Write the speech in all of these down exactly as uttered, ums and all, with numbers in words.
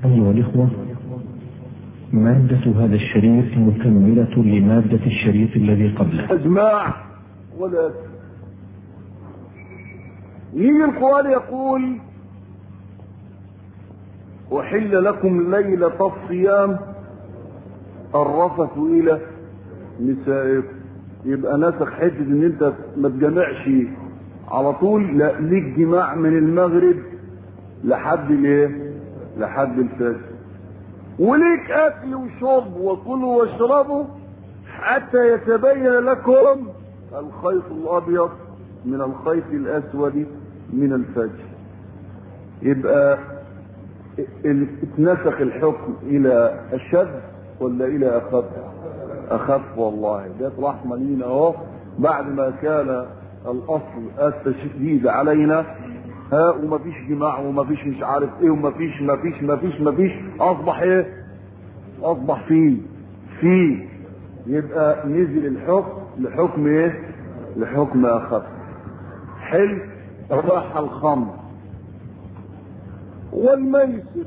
أيها الإخوة، مادة هذا الشريط مكملة لمادة الشريط الذي قبله. أجماع ولا يجي القرآن يقول أحل لكم ليلة الصيام الرفث إلى نسائكم. يبقى نسخ حتة ان انت ما تجمعش على طول، لا، ليك جماع من المغرب لحد الايه؟ لحد الفجر، وليك اكل وشرب وكلوا واشربوا حتى يتبين لكم الخيط الابيض من الخيط الاسود من الفجر. يبقى اتنسخ الحكم الى اشد ولا الى اخف؟ اخف. والله جت رحمه لينا اهو، بعد ما كان الاصل التشديد علينا ها، ومفيش جماع ومفيش مش عارف ايه ومفيش مفيش مفيش مفيش اصبح ايه؟ اصبح فيه فيه يبقى نزل الحكم لحكم ايه؟ لحكم اخف. حل راح الخمر والميسر.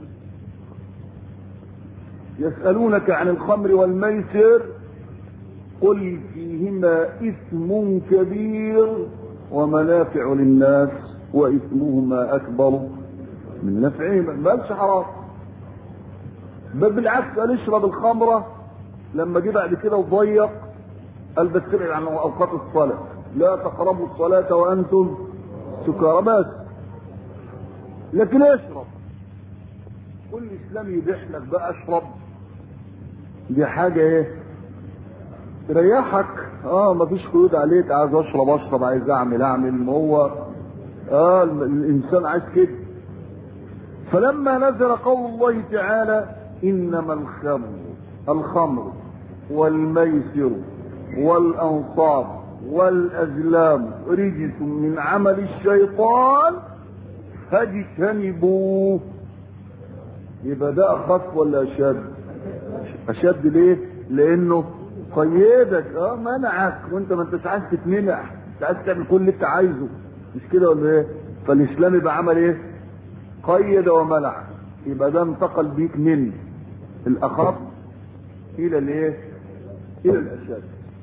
يسألونك عن الخمر والميسر قل فيهما إثم كبير ومنافع للناس وإثمهما أكبر من نفعهما. ما قالش حرام، بل بالعكس قال اشرب الخمرة. لما جه بعد كده وضيق قال بس ابعد عن أوقات الصلاة، لا تقربوا الصلاة وأنتم سكارى بس، لكن اشرب. كل الإسلام يبيح لك بقى اشرب، دي حاجة ايه؟ تريحك. اه مفيش قيود عليك، عايز اشرب اشرب، عايز اعمل اعمل، ما هو اه الانسان عايز كده. فلما نزل قول الله تعالى انما الخمر الخمر والميسر والانصاب والازلام رجس من عمل الشيطان فاجتنبوه، يبقى ده اخف ولا اشد؟ اشد. ليه؟ لانه قيدك، اه منعك، وانت ما انتش عايز تتمنع، انت عايز تعمل كل اللي انت عايزه، مش كده ولا ايه؟ فالاسلام يبقى عمل ايه؟ قيد ومنع. يبقى ده انتقل بيك من الاخف الى الايه؟ الى الاشد.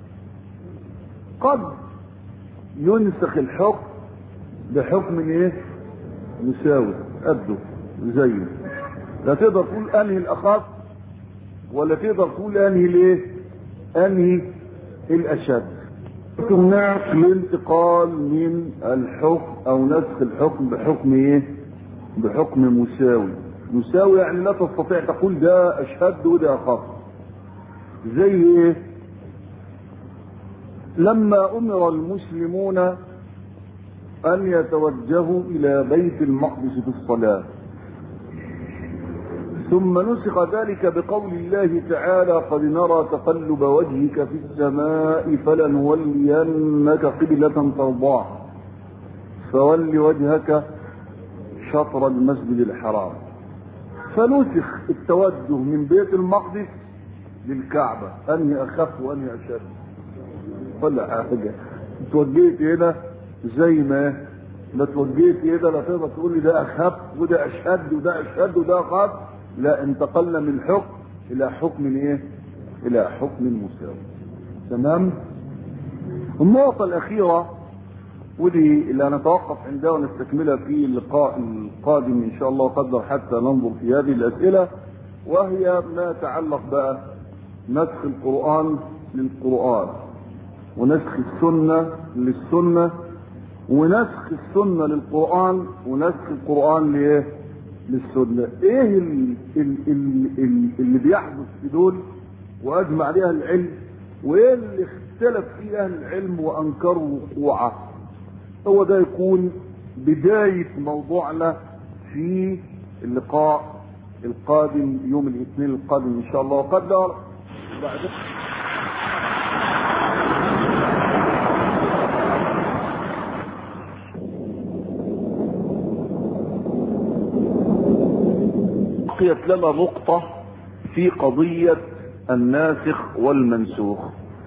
قد ينسخ الحكم بحكم ايه؟ مساوي قده زيه، لا تقدر تقول انهي الاخف ولا تقدر تقول انهي الايه؟ انهي الاشد. هناك الانتقال من الحكم او نسخ الحكم بحكم ايه؟ بحكم مساوي. مساوي يعني لا تستطيع تقول ده اشد وده اخف. زي ايه؟ لما امر المسلمون ان يتوجهوا الى بيت المقدس في الصلاة، ثم نسخ ذلك بقول الله تعالى قد نرى تقلب وجهك في السماء فلنولينك قبلة ترضاها فول وجهك شطر المسجد الحرام. فنسخ التوجه من بيت المقدس للكعبة. انهي اخف وانهي اشد؟ ولا حاجة. توجهت هنا زي ما ما توجهت هنا، لا تقدر تقول لي ده اخف وده اشد وده اشد وده اخف، لا، انتقلنا من حكم الى حكم ايه؟ الى حكم مساوي. تمام. النقطة الاخيرة ودي اللي هنتوقف عندها ونستكملها في اللقاء القادم ان شاء الله قدر، حتى ننظر في هذه الاسئلة، وهي ما يتعلق بقى نسخ القرآن للقرآن، ونسخ السنة للسنة، ونسخ السنة للقرآن، ونسخ القرآن لايه؟ للسنة. ايه ال ال ال ال اللي بيحدث في دول واجمع عليها العلم، وايه اللي اختلف فيه اهل العلم وانكروا وقوعه؟ هو ده يكون بداية موضوعنا في اللقاء القادم يوم الاثنين القادم ان شاء الله وقدر. بعد بقيت لنا نقطة في قضية الناسخ والمنسوخ.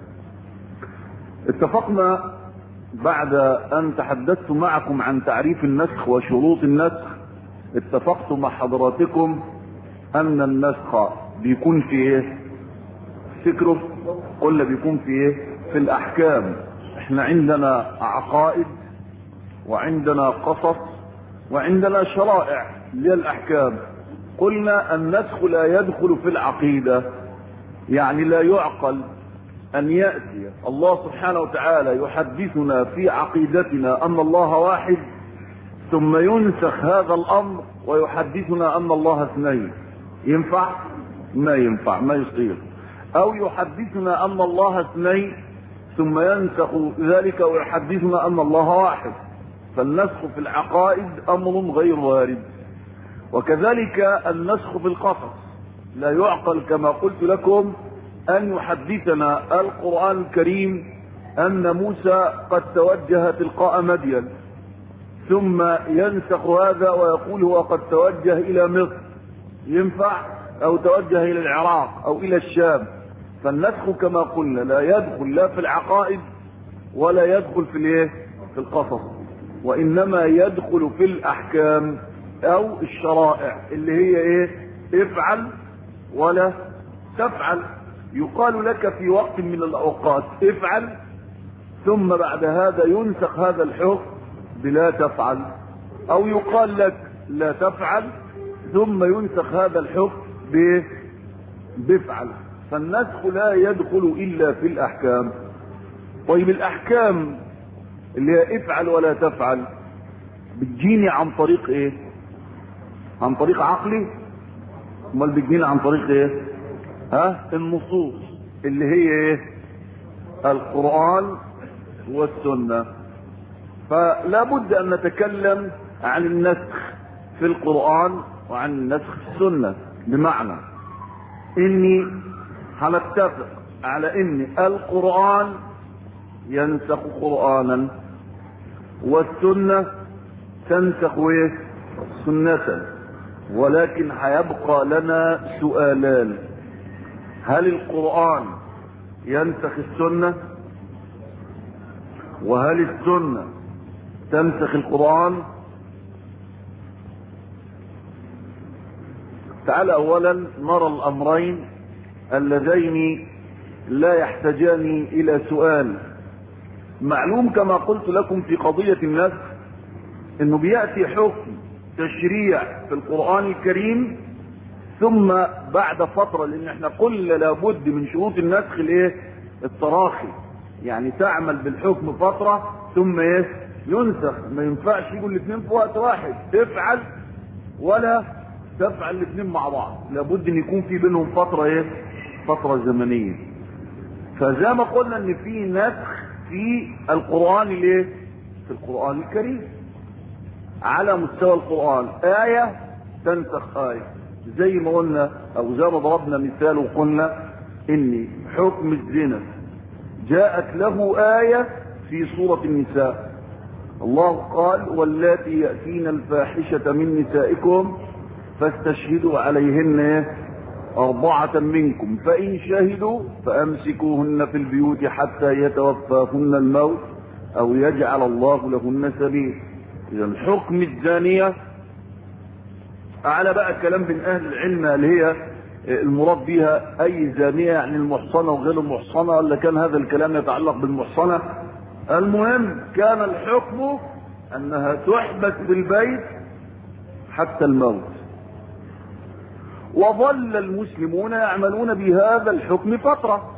اتفقنا بعد ان تحدثت معكم عن تعريف النسخ وشروط النسخ، اتفقت مع حضراتكم ان النسخ بيكون في ايه؟ فكره قلنا بيكون في ايه؟ في الاحكام. احنا عندنا عقائد وعندنا قصص وعندنا شرائع للاحكام. قلنا النسخ لا يدخل في العقيدة، يعني لا يعقل ان يأتي الله سبحانه وتعالى يحدثنا في عقيدتنا ان الله واحد ثم ينسخ هذا الامر ويحدثنا ان الله اثنين. ينفع؟ ما ينفع، ما يصير. او يحدثنا ان الله اثنين ثم ينسخ ذلك ويحدثنا ان الله واحد. فالنسخ في العقائد امر غير وارد. وكذلك النسخ في القصص لا يعقل كما قلت لكم ان يحدثنا القرآن الكريم ان موسى قد توجه تلقاء مدين ثم ينسخ هذا ويقول هو قد توجه الى مصر. ينفع؟ او توجه الى العراق او الى الشام. فالنسخ كما قلنا لا يدخل لا في العقائد ولا يدخل في الايه؟ في القصص، وانما يدخل في الاحكام او الشرائع اللي هي ايه؟ افعل ولا تفعل. يقال لك في وقت من الاوقات افعل ثم بعد هذا ينسخ هذا الحكم بلا تفعل، او يقال لك لا تفعل ثم ينسخ هذا الحكم بفعل. فالنسخ لا يدخل الا في الاحكام. طيب الاحكام اللي هي افعل ولا تفعل بتجيني عن طريق ايه؟ عن طريق عقلي؟ امال بتجيني عن طريق ايه؟ ها؟ النصوص اللي هي ايه؟ القرآن والسنة. فلا بد ان نتكلم عن النسخ في القرآن وعن النسخ في السنة. بمعنى اني هنتفق على ان القرآن ينسخ قرآنا والسنة تنسخ ايه؟ سنة. ولكن هيبقى لنا سؤالان: هل القرآن ينسخ السنة؟ وهل السنة تنسخ القرآن؟ تعال اولا نرى الامرين اللذين لا يحتاجان الى سؤال. معلوم كما قلت لكم في قضية النسخ انه بيأتي حكم تشريع في القرآن الكريم ثم بعد فترة، لان احنا قلنا لابد من شروط النسخ الايه؟ التراخي، يعني تعمل بالحكم فترة ثم ايه؟ ينسخ. ما ينفعش يقول الاثنين في وقت واحد، تفعل ولا تفعل الاثنين مع بعض، لابد ان يكون في بينهم فترة ايه؟ فترة زمنية. فزي ما قلنا ان في نسخ في القرآن الايه؟ في القرآن الكريم على مستوى القرآن، آية تنسخ آية. زي ما قلنا او زي ما ضربنا مثال وقلنا ان حكم الزنا جاءت له آية في سورة النساء. الله قال: واللاتي يأتين الفاحشة من نسائكم فاستشهدوا عليهن أربعة منكم فإن شهدوا فأمسكوهن في البيوت حتى يتوفاهن الموت أو يجعل الله لهن سبيل. إذا حكم الزانية على بقى كلام من أهل العلم اللي هي المراد بها أي زانية، يعني المحصنة وغير المحصنة، ولا كان هذا الكلام يتعلق بالمحصنة؟ المهم كان الحكم أنها تحبس بالبيت حتى الموت. وظل المسلمون يعملون بهذا الحكم فترة.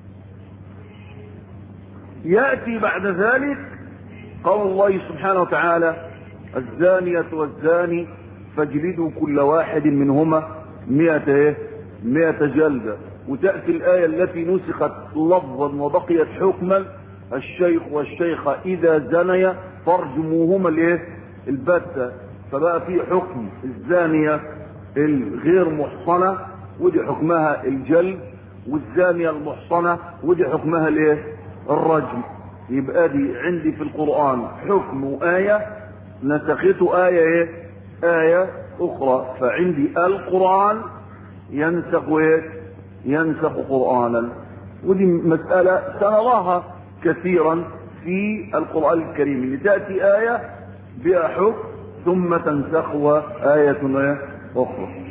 يأتي بعد ذلك قول الله سبحانه وتعالى: الزانية والزاني فاجلدوا كل واحد منهما مئة مئة جلدة. وتأتي الآية التي نسخت لفظا وبقيت حكما: الشيخ والشيخة إذا زنيا فارجموهما الايه؟ البتة. فبقى في حكم الزانية الغير محصنة ودي حكمها الجلد، والزانية المحصنة ودي حكمها الايه؟ الرجم. يبقى دي عندي في القرآن حكم آية نسخته آية ايه؟ آية أخرى. فعندي القرآن ينسخ ايه؟ ينسخ قرآنا. ودي مسألة سنراها كثيرا في القرآن الكريم، اللي تأتي آية بها حكم ثم تنسخها آية أخرى.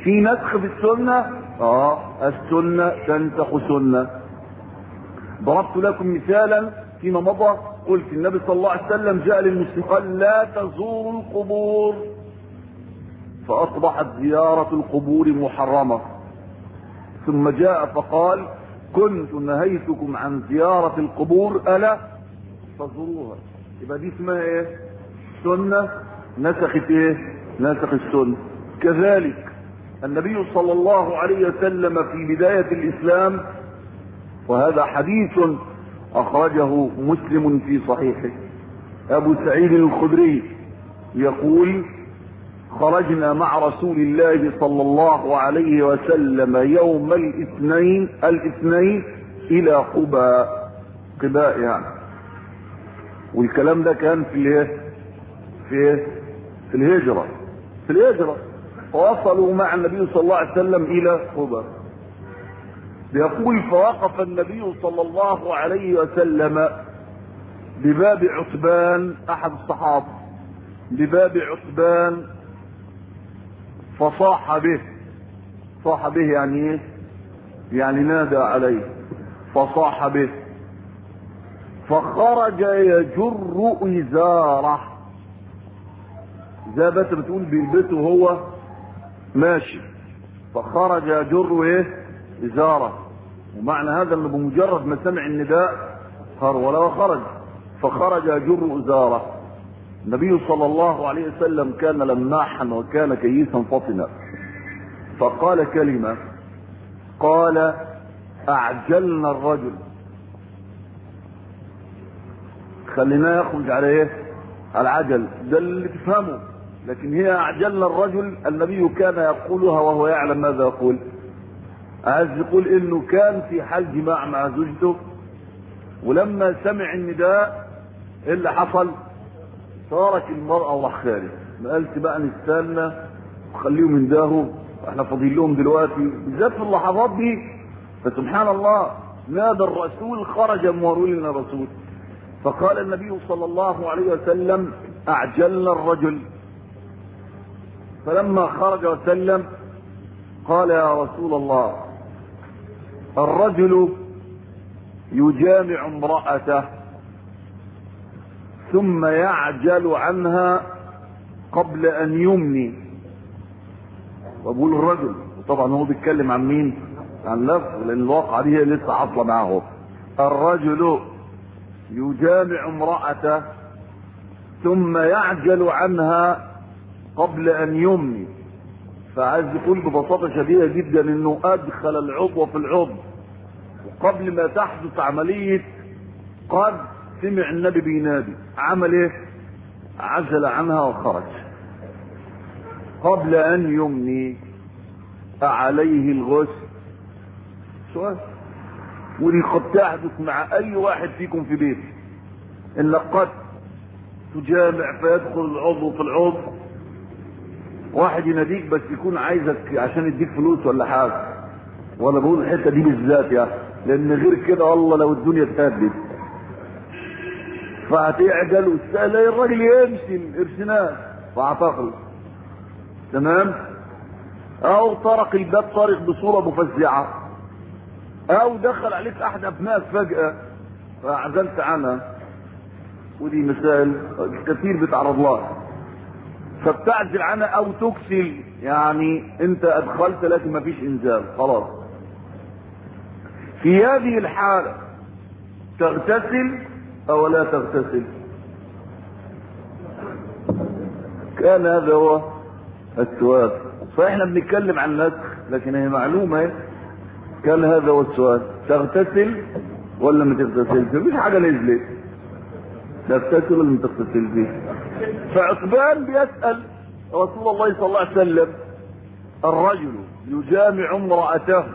في نسخ في السنة، اه السنة تنسخ سنة. ضربت لكم مثالا فيما مضى، قلت النبي صلى الله عليه وسلم جاء للمسلمين قال لا تزوروا القبور، فأصبحت زيارة القبور محرمة. ثم جاء فقال كنت نهيتكم عن زيارة القبور ألا فزوروها. يبقى دي اسمها ايه؟ سنة نسخت ايه؟ نسخ السنة. كذلك النبي صلى الله عليه وسلم في بداية الإسلام، وهذا حديث أخرجه مسلم في صحيحه، أبو سعيد الخدري يقول خرجنا مع رسول الله صلى الله عليه وسلم يوم الاثنين الاثنين إلى قباء، قباء يعني، والكلام ده كان في الايه؟ في في الهجرة في الهجرة فوصلوا مع النبي صلى الله عليه وسلم إلى قباء. يقول فوقف النبي صلى الله عليه وسلم بباب عتبان أحد الصحابة، بباب عتبان، فصاح به. صاح به يعني ايه؟ يعني نادى عليه، فصاح به، فخرج يجر إزاره، زي بس بتقول بيلبسه وهو ماشي، فخرج يجر ايه؟ إزاره. ومعنى هذا انه بمجرد ما سمع النداء هرول وخرج، فخرج يجر إزاره. النبي صلى الله عليه وسلم كان لماحا وكان كيسا فطنا، فقال كلمة، قال أعجلنا الرجل، خليناه يخرج على ايه؟ على العجل، ده اللي تفهمه. لكن هي أعجلنا الرجل، النبي كان يقولها وهو يعلم ماذا يقول. عايز يقول انه كان في حال جماع مع زوجته، ولما سمع النداء ايه اللي حصل؟ ترك المرأة وراح خارج، ما قالش بقى نستنى وخليهم ينداهوا واحنا فاضيين لهم دلوقتي، بالذات في اللحظات دي. فسبحان الله نادى الرسول، خرج مورول لنا الرسول، فقال النبي صلى الله عليه وسلم أعجلنا الرجل. فلما خرج وسلم قال يا رسول الله الرجل يجامع امرأته ثم يعجل عنها قبل أن يمني. وبقول الرجل، طبعا هو بيتكلم عن مين؟ عن نفسه، لأن الواقعة دي هي لسه حاصلة معه. الرجل يجامع امرأته ثم يعجل عنها قبل أن يمني. فعايز يقول ببساطة شديدة جدا انه ادخل العضو في العضو، وقبل ما تحدث عملية قد سمع النبي بينادي، عمل ايه؟ عجل عنها وخرج قبل ان يمني. عليه الغسل؟ سؤال. ودي قد تحدث مع اي واحد فيكم في بيته، انك قد تجامع فيدخل العضو في العضو، واحد يناديك بس يكون عايزك عشان يديك فلوس ولا حاجه، وانا بقول الحته دي بالذات يعني، لان غير كده والله لو الدنيا اتهدت فهتعجل وتسال الراجل يمشي الارسنال فاعتقل، تمام؟ او طرق الباب طارق بصوره مفزعه، او دخل عليك احد ابنائك فجاه فعزلت عنها. ودي مسائل كثير بتعرض لها، فبتعزل عنها او تكسل، يعني انت ادخلت لكن ما فيش انزال خلاص. في هذه الحالة تغتسل او لا تغتسل؟ كان هذا هو السؤال. فاحنا بنتكلم عن نسخ، لكن هي معلومة. كان هذا هو السؤال، تغتسل ولا ما تغتسلش؟ مفيش حاجة نزلت، تغتسل ولا ما تغتسلش. فعتبان بيسأل رسول الله صلى الله عليه وسلم الرجل يجامع امرأته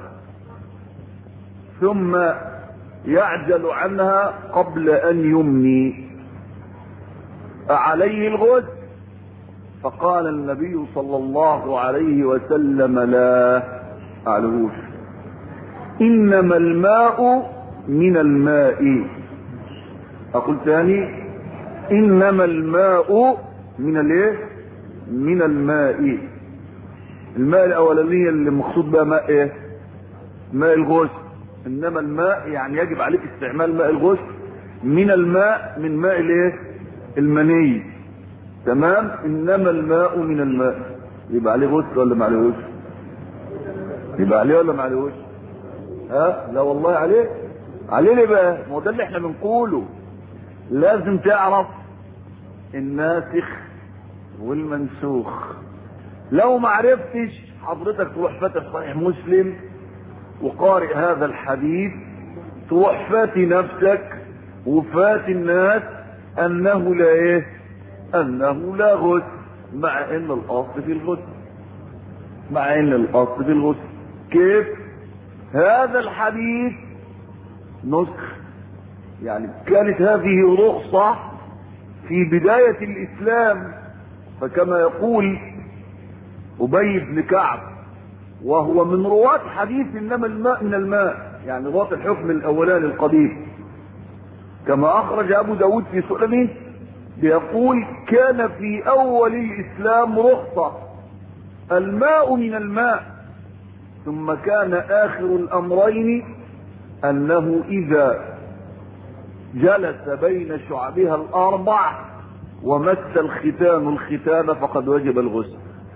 ثم يعجل عنها قبل أن يمني أعليه الغسل؟ فقال النبي صلى الله عليه وسلم لا علوش، إنما الماء من الماء. أقول ثاني، إنما الماء من الايه؟ من الماء. الماء الاولانيه اللي مقصود بها ماء ايه؟ ماء الغسل. انما الماء يعني يجب عليك استعمال ماء الغسل من الماء من ماء الايه؟ المني. تمام. انما الماء من الماء يبقى عليه غسل ولا ما عليهوش؟ يبقى عليه ولا ما عليهوش؟ ها؟ لا والله عليه. عليه ليه بقى؟ ما هو ده اللي احنا بنقوله. لازم تعرف الناسخ والمنسوخ. لو ما عرفتش حضرتك تروح فاتح صحيح مسلم وقارئ هذا الحديث، تروح فاتي نفسك وفاتي الناس انه لا ايه؟ انه لا غسل، مع ان الاصل في الغسل. مع ان الاصل في الغسل. كيف؟ هذا الحديث نسخ، يعني كانت هذه رخصة في بداية الاسلام. فكما يقول ابي بن كعب وهو من رواة حديث انما الماء من الماء، يعني رواة الحكم الاولاني القديم، كما اخرج ابو داود في سننه بيقول كان في اول الاسلام رخصة الماء من الماء، ثم كان اخر الامرين انه اذا جلس بين شعبها الاربع ومس الختان الختان فقد وجب الغسل.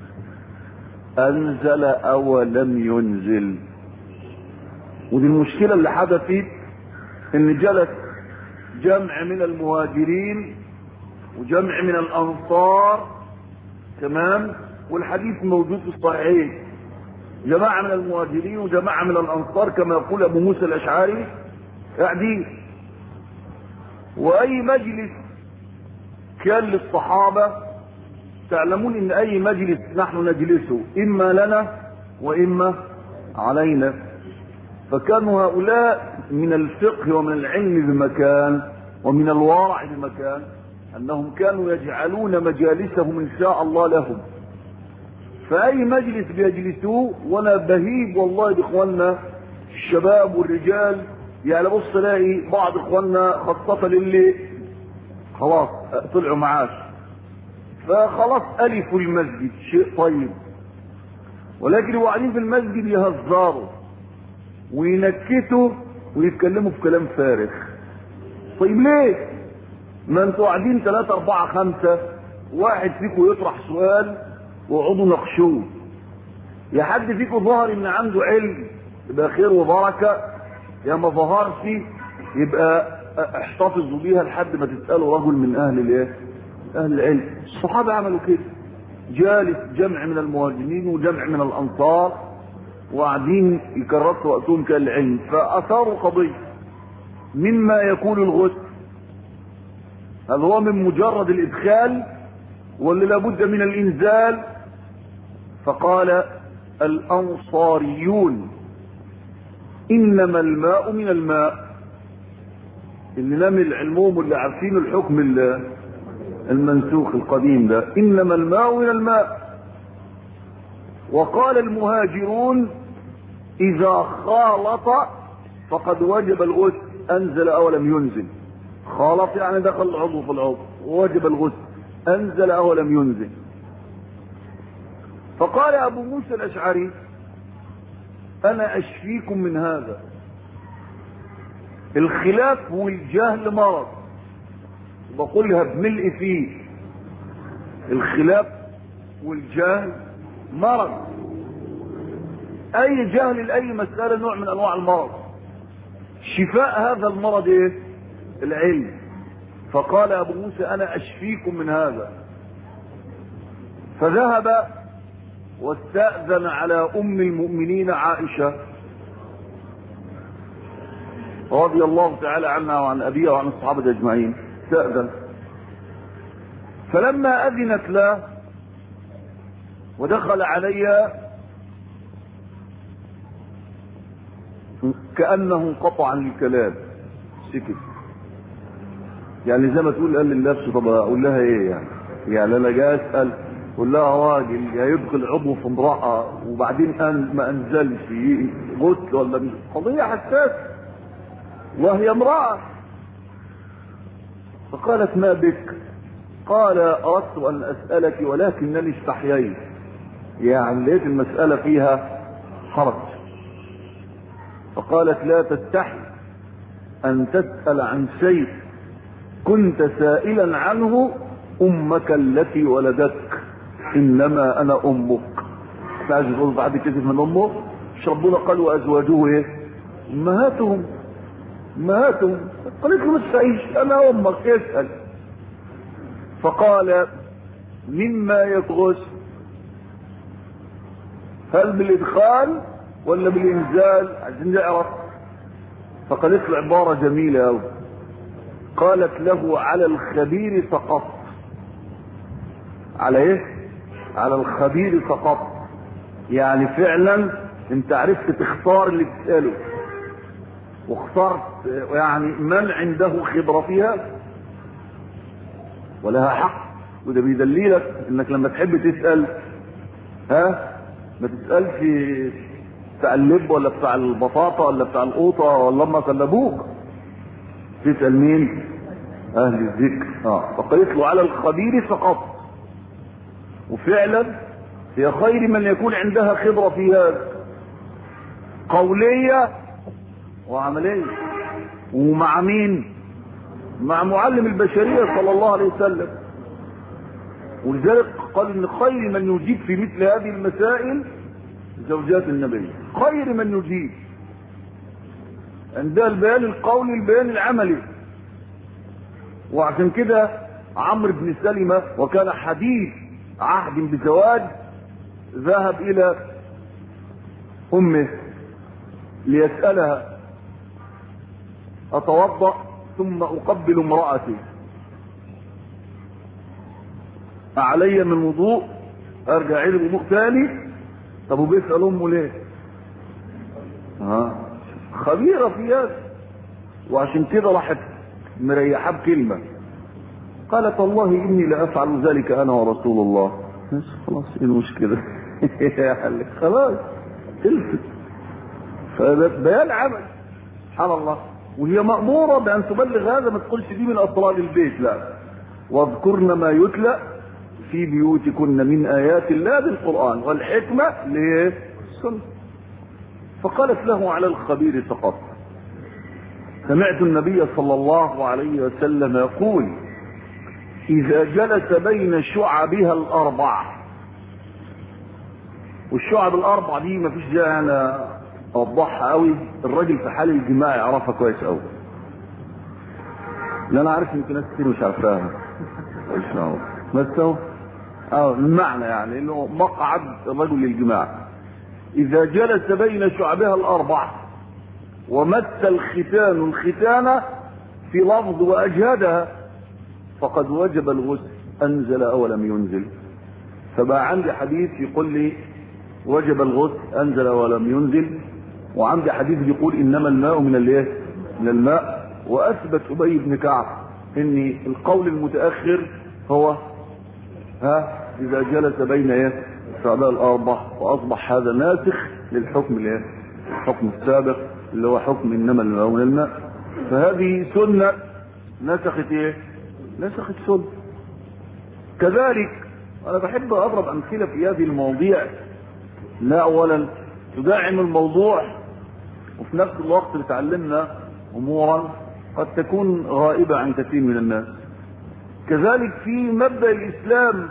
انزل او لم ينزل. ودي المشكلة اللي حدثت، ان جلس جمع من المهاجرين وجمع من الانصار، تمام، والحديث موجود في الصحيحين، جماعة من المهاجرين وجماعة من الانصار كما يقول ابو موسى الاشعري قاعدين. واي مجلس كان للصحابة، تعلمون ان اي مجلس نحن نجلسه اما لنا واما علينا. فكانوا هؤلاء من الفقه ومن العلم بمكان ومن الورع بمكان انهم كانوا يجعلون مجالسهم ان شاء الله لهم. فاي مجلس بيجلسوه، وانا بهيب والله باخواننا الشباب والرجال، يعني بص تلاقي بعض اخواننا خاصة للي خلاص طلعوا معاش فخلاص الفوا المسجد، شيء طيب، ولكن قاعدين في المسجد يهزروا وينكتوا ويتكلموا في كلام فارغ. طيب ليه؟ ما انتوا قاعدين ثلاثة أربعة خمسة، واحد فيكم يطرح سؤال وقعدوا ناقشوه. يا حد فيكم ظهر ان عنده علم يبقى خير وبركة، يا ما ظهرش يبقى احتفظوا بيها لحد ما تسألوا رجل من اهل الايه؟ اهل العلم. الصحابة عملوا كده، جالس جمع من المهاجرين وجمع من الانصار وقاعدين يكرسوا وقتهم كالعلم، فاثاروا قضية مما يكون الغسل، هل هو من مجرد الادخال ولا لابد من الانزال؟ فقال الانصاريون انما الماء من الماء، اللي نمل علمهم واللي عارفين الحكم المنسوخ القديم ده، انما الماء من الماء. وقال المهاجرون اذا خالط فقد وجب الغسل، انزل او لم ينزل. خالط يعني دخل العضو في العضو ووجب الغسل، انزل او لم ينزل. فقال ابو موسى الاشعري انا اشفيكم من هذا. الخلاف والجهل مرض، بقولها بملء فيه، الخلاف والجهل مرض. اي جهل لاي مسألة نوع من انواع المرض. شفاء هذا المرض ايه؟ العلم. فقال ابو موسى انا اشفيكم من هذا. فذهب واستأذن على ام المؤمنين عائشة رضي الله تعالى عنها وعن ابيها وعن الصحابة اجمعين، استأذن. فلما اذنت له ودخل عليها كأنه انقطع الكلام، سكت. يعني زي ما تقول قال لنفسه طب اقول لها ايه يعني؟ يعني انا جاي اسال قول لها راجل يدخل عضو في امرأة وبعدين أن ما انزلش غسل ولا مش قضية حساسة وهي امرأة. فقالت ما بك؟ قال اردت ان اسألك ولكنني استحييت. يعني لقيت المسألة فيها حرج. فقالت لا تستحي أن تسأل عن شيء كنت سائلا عنه أمك التي ولدتك، إنما أنا أمك. تعجب تقول بعد كذب من أمه؟ مش ربنا قال وأزواجه إيه؟ أمهاتهم أمهاتهم. قالت له ما تسألش، أنا أمك اسأل. فقال مما يبغس، هل بالإدخال ولا بالإنزال عشان نعرف؟ فقالت له عبارة جميلة أوي، قالت له على الخبير سقط. على ايه؟ على الخبير سقط، يعني فعلا انت عرفت تختار اللي تسأله واخترت يعني من عنده خبرة فيها ولها حق. وده بيدليلك انك لما تحب تسأل ها ما تسألش بتاع اللب ولا بتاع البطاطا ولا بتاع القوطة ولا ما سلبوك، تسأل مين؟ اهل الذكر. اه فقالت له على الخبير سقط، وفعلا هي خير من يكون عندها خبرة في هذا، قولية وعملية. ومع مين؟ مع معلم البشرية صلى الله عليه وسلم. ولذلك قال ان خير من يجيب في مثل هذه المسائل زوجات النبي، خير من يجيب عندها البيان القولي البيان العملي. وعشان كده عمرو بن سلمة وكان حديث عهد بزواج ذهب الى امه ليسألها اتوضأ ثم اقبل امرأتي علي من وضوء؟ ارجع عيد الوضوء ثاني؟ طب وبيسأل امه ليه؟ ها خبيرة في هذا. وعشان كده راحت مريحة بكلمة، قالت والله اني لافعل ذلك انا ورسول الله. خلاص ايه المشكلة؟ خلاص تلفت. فده بيان عمل سبحان الله. وهي مأمورة بأن تبلغ هذا، ما تقولش دي من أسرار البيت، لا. واذكرن ما يتلى في بيوتكن من آيات الله بالقرآن والحكمة للسنة. فقالت له على الخبير سقط. سمعت النبي صلى الله عليه وسلم يقول إذا جلس بين شعبها الأربع، والشعب الأربع دي ما فيش جاء أنا أوضحها قوي، الراجل في حال الجماع يعرفها كويس قوي، لا أنا عارف يمكن ناس كتير مش عارفاها. إيش هو؟ بس هو اه المعنى يعني إنه مقعد الرجل للجماع. إذا جلس بين شعبها الأربع ومس الختان الختانة في لفظ وأجهدها فقد وجب الغسل، أنزل أو لم ينزل. فبقى عندي حديث يقول لي وجب الغسل أنزل ولم ينزل، وعندي حديث يقول إنما الماء من الايه؟ من الماء. وأثبت أبي بن كعب إن القول المتأخر هو ها إذا جلس بين ايه؟ شعبها الأربع، وأصبح هذا ناسخ للحكم الايه؟ الحكم السابق اللي هو حكم إنما الماء من الماء. فهذه سنة نسخت ايه؟ نسخت سنة. كذلك أنا بحب أضرب أمثلة في هذه المواضيع، لا أولا تدعم الموضوع وفي نفس الوقت بتعلمنا أمورا قد تكون غائبة عن كثير من الناس. كذلك في مبدأ الإسلام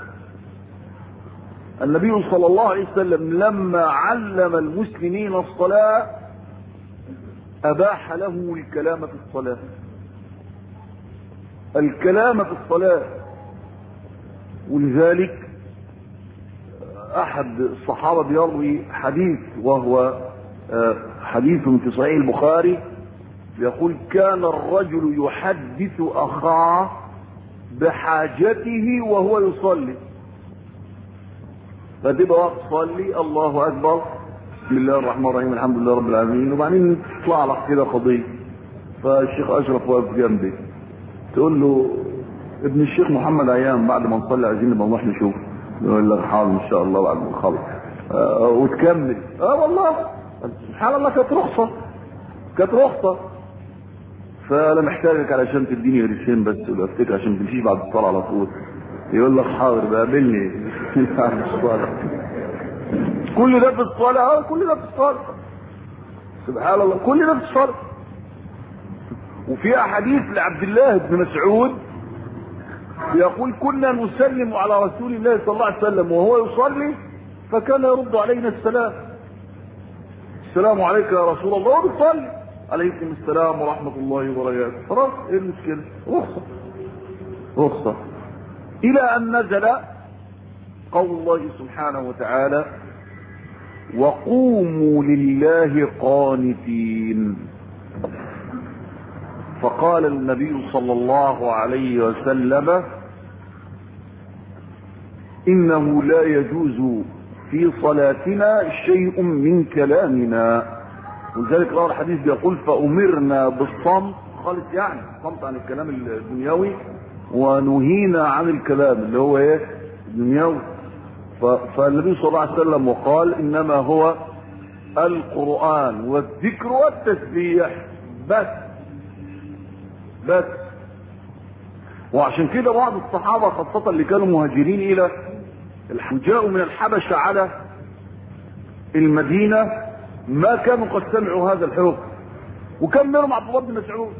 النبي صلى الله عليه وسلم لما علم المسلمين الصلاة أباح له الكلام في الصلاة، الكلام في الصلاة. ولذلك أحد الصحابة بيروي حديث وهو حديث في صحيح البخاري يقول كان الرجل يحدث أخاه بحاجته وهو يصلي، فتبقى وقت تصلي الله أكبر بسم الله الرحمن الرحيم الحمد لله رب العالمين، وبعدين تطلع لك كده قضية، فالشيخ أشرف واقف جنبي تقول له ابن الشيخ محمد عيان بعد ما نصلي عايزين نبقى نروح نشوف، يقول لك حاضر ان شاء الله بعد ما نخلص. آه وتكمل اه والله سبحان الله كانت رخصه كانت رخصه. فانا محتاجك علشان تديني قرشين بس ولا افتكر عشان ما تمشيش بعد الصلاه على طول. يقول لك حاضر بقابلني بعد الصلاه. كل ده في الصلاة. اه كل ده في الصلاة، سبحان الله، كل ده في الصلاة. وفي احاديث لعبد الله بن مسعود يقول كنا نسلم على رسول الله صلى الله عليه وسلم وهو يصلي فكان يرد علينا السلام، السلام عليك يا رسول الله، وهو بيصلي عليكم السلام ورحمة الله وبركاته. خلاص ايه المشكلة؟ رخصة رخصة. الى ان نزل قول الله سبحانه وتعالى وقوموا لله قانتين. فقال النبي صلى الله عليه وسلم انه لا يجوز في صلاتنا شيء من كلامنا. ولذلك روى الحديث بيقول فأمرنا بالصمت خالص، يعني الصمت عن الكلام الدنيوي، ونهينا عن الكلام اللي هو ايه الدنيوي. فالنبي صلى الله عليه وسلم وقال انما هو القرآن والذكر والتسبيح بس بس. وعشان كده بعض الصحابة خاصة اللي كانوا مهاجرين الى جاءوا من الحبشة على المدينة ما كانوا قد سمعوا هذا الحكم، وكان منهم عبد الله بن مسعود.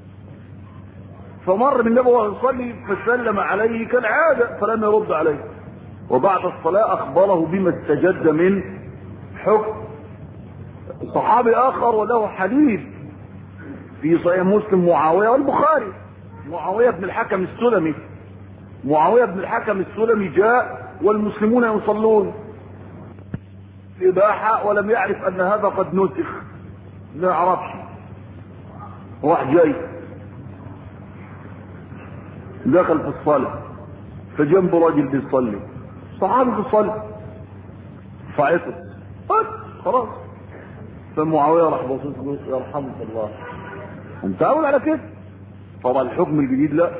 فمر بالنبي وهو يصلي فسلم عليه كالعادة فلم يرد عليه، وبعد الصلاة اخبره بما استجد من حكم. صحابي اخر وله حديث في صحيح مسلم معاوية والبخاري، معاوية بن الحكم السلمي، معاوية بن الحكم السلمي جاء والمسلمون يصلون في إباحة ولم يعرف أن هذا قد نسخ، ما يعرفش. واحد جاي دخل في الصلاة فجنبه راجل بيصلي، صحابي بيصلي فعطس خلاص. فمعاوية راح بصيت له يرحمك الله، ومتعود على كده. طبعا الحكم الجديد لا.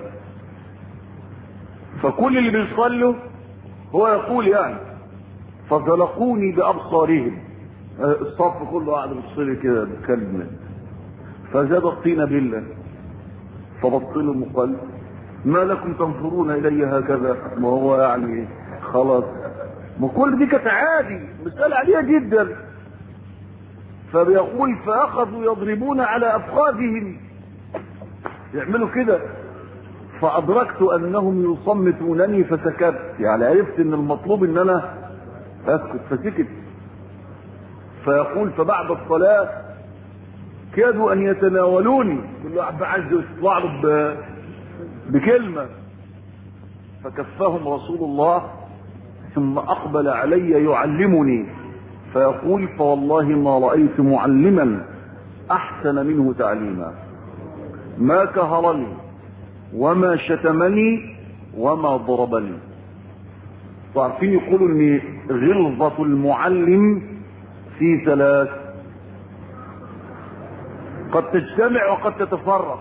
فكل اللي بيصلوا هو يقول يعني فزلقوني بأبصارهم، الصف كله قاعد بيصلي كده بكلمة، فزاد الطين بالله فبطلوا وقال ما لكم تنظرون الي هكذا. ما هو يعني خلاص، ما كل دي كانت عادي، مسألة عادية جدا. فبيقول فأخذوا يضربون على أفخاذهم، يعملوا كده. فأدركت أنهم يصمتونني فسكت، يعني عرفت أن المطلوب أن أنا أسكت فسكت. فيقول فبعد الصلاة كادوا أن يتناولوني، كل واحد عايز يطلع له بكلمة، فكفهم رسول الله ثم أقبل علي يعلمني، فيقول فوالله ما رأيت معلما أحسن منه تعليما، ما كهرني وما شتمني وما ضربني. تعرفين يقولوا ان غلظة المعلم في ثلاث، قد تجتمع وقد تتفرق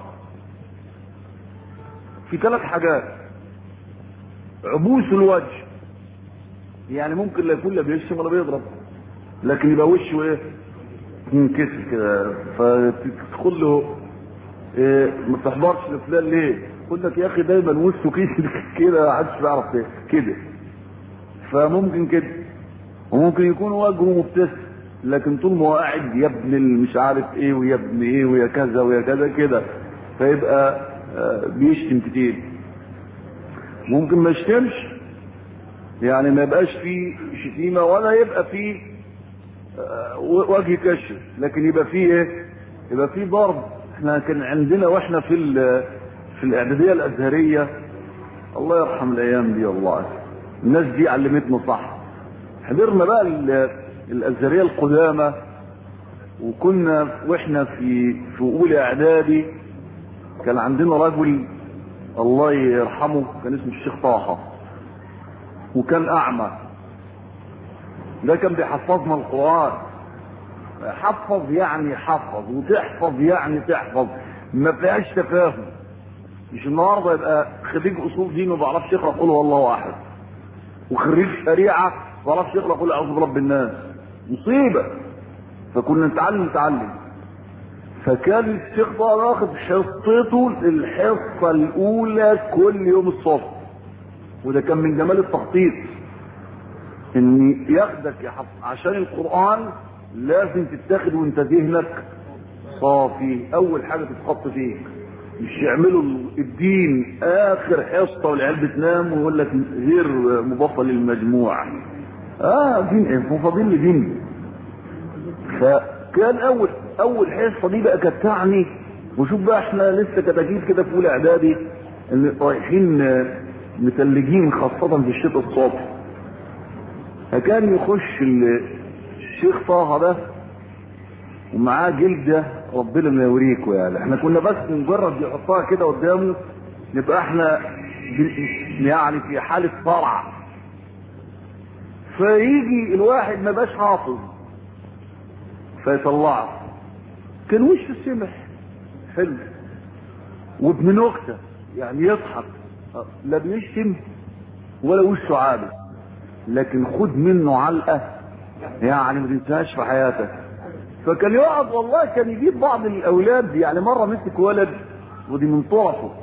في ثلاث حاجات. عبوس الوجه، يعني ممكن لا يكون لا بيشتم ولا بيضرب، لكن يبقى وشه ايه منكسر كده، فتدخل له إيه ما تحضرش لفلان ليه؟ يقول لك يا اخي دايما وشه كده ما حدش بيعرف كده. فممكن كده، وممكن يكون وجهه مبتسم لكن طول ما هو قاعد يا ابن مش عارف ايه ويا ابن ايه ويا كذا ويا كذا كده، فيبقى بيشتم كتير. ممكن ما يشتمش، يعني ما يبقاش فيه شتيمه ولا يبقى فيه وجه كشف، لكن يبقى فيه ايه؟ يبقى فيه ضرب. احنا كان عندنا واحنا في في الاعداديه الازهريه، الله يرحم الايام دي، والله الناس دي علمتنا صح. حضرنا بقى الازهريه القدامى، وكنا واحنا في في اولى اعدادي كان عندنا رجل الله يرحمه كان اسمه الشيخ طه، وكان اعمى. ده كان بيحفظنا القرآن، حفظ يعني حفظ، وتحفظ يعني تحفظ، ما فيهاش تفاهم. مش النهارده يبقى خريج اصول دين وما بيعرفش يقرا قول هو الله احد، وخريج شريعه ما بيعرفش يقرا قول اعوذ برب الناس، مصيبه. فكنا نتعلم نتعلم. فكان الشيخ ده واخد حصته الحصه الاولى كل يوم الصبح، وده كان من جمال التخطيط. ان ياخدك يا حفظ عشان القرآن لازم تتاخد وانت ذهنك صافي. اول حاجة تتحط فيك، مش يعملوا الدين اخر حصة والعيال بتنام ويقول لك غير مبطل للمجموع. اه دين ايه؟ هو فاضل لي دين. فكان اول اول حصة دي بقى كانت تعني، وشوف بقى احنا لسه كتاكيد كده في اولى اعدادي اللي رايحين متلجين خاصة في الشتاء الصبح. فكان يخش الشيخ طه ده ومعاه جلدة ربنا ما يوريكوا، يعني احنا كنا بس مجرد يحطها كده قدامه نبقى احنا يعني في حالة صرع. فيجي الواحد ما باش حافظ فيطلعه، كان وشه السمح حلو وابن نكتة، يعني يضحك، لا بيشتم ولا وشه عابس، لكن خد منه علقة يعني ما تنساهاش في حياتك. فكان يقعد والله كان يجيب بعض الاولاد، يعني مرة مسك ولد ودي من طرفه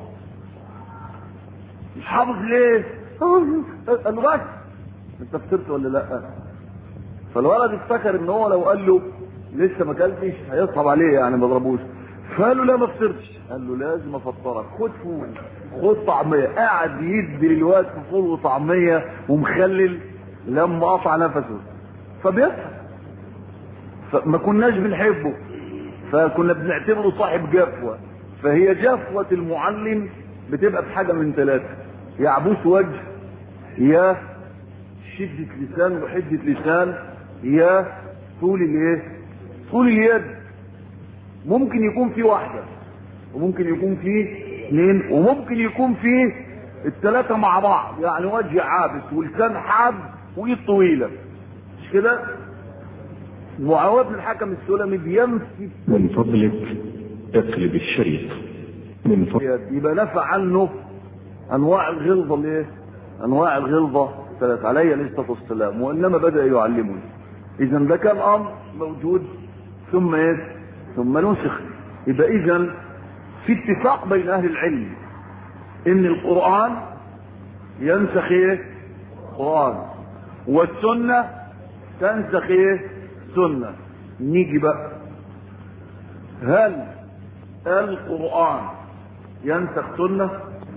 مش حافظ ليه؟ قال له بس انت فطرت ولا لا؟ فالولد افتكر ان هو لو قال له لسه ما اكلتش هيصعب عليه يعني ما ضربوش. فقال له لا ما فطرتش. قال له لازم افطرك، خد فول خد طعميه. قاعد يدي للواد في فول وطعميه ومخلل لما قطع نفسه فبيضحك. فما كناش بنحبه، فكنا بنعتبره صاحب جفوه. فهي جفوه المعلم بتبقى بحاجه من ثلاثه: يا عبوس وجه، يا شده لسان وحده لسان، يا طول الايه؟ طول اليد. ممكن يكون في واحده وممكن يكون في اثنين وممكن يكون في الثلاثه مع بعض، يعني وجه عابس ولسان حاد وايد طويله، مش كده؟ معاوية بن الحكم السلمي بينفي من فضلك اقلب الشريط من فضلك. يبقى نفى عنه انواع الغلظه. الايه؟ انواع الغلظه ثلاث عليه الصلاه والسلام، وانما بدا يعلمني. اذا ده كان امر موجود ثم ايه؟ ثم نسخ. يبقى اذا في اتفاق بين اهل العلم ان القران ينسخ ايه؟ قران، والسنه تنسخ ايه؟ سنه. نيجي بقى، هل القران ينسخ سنه؟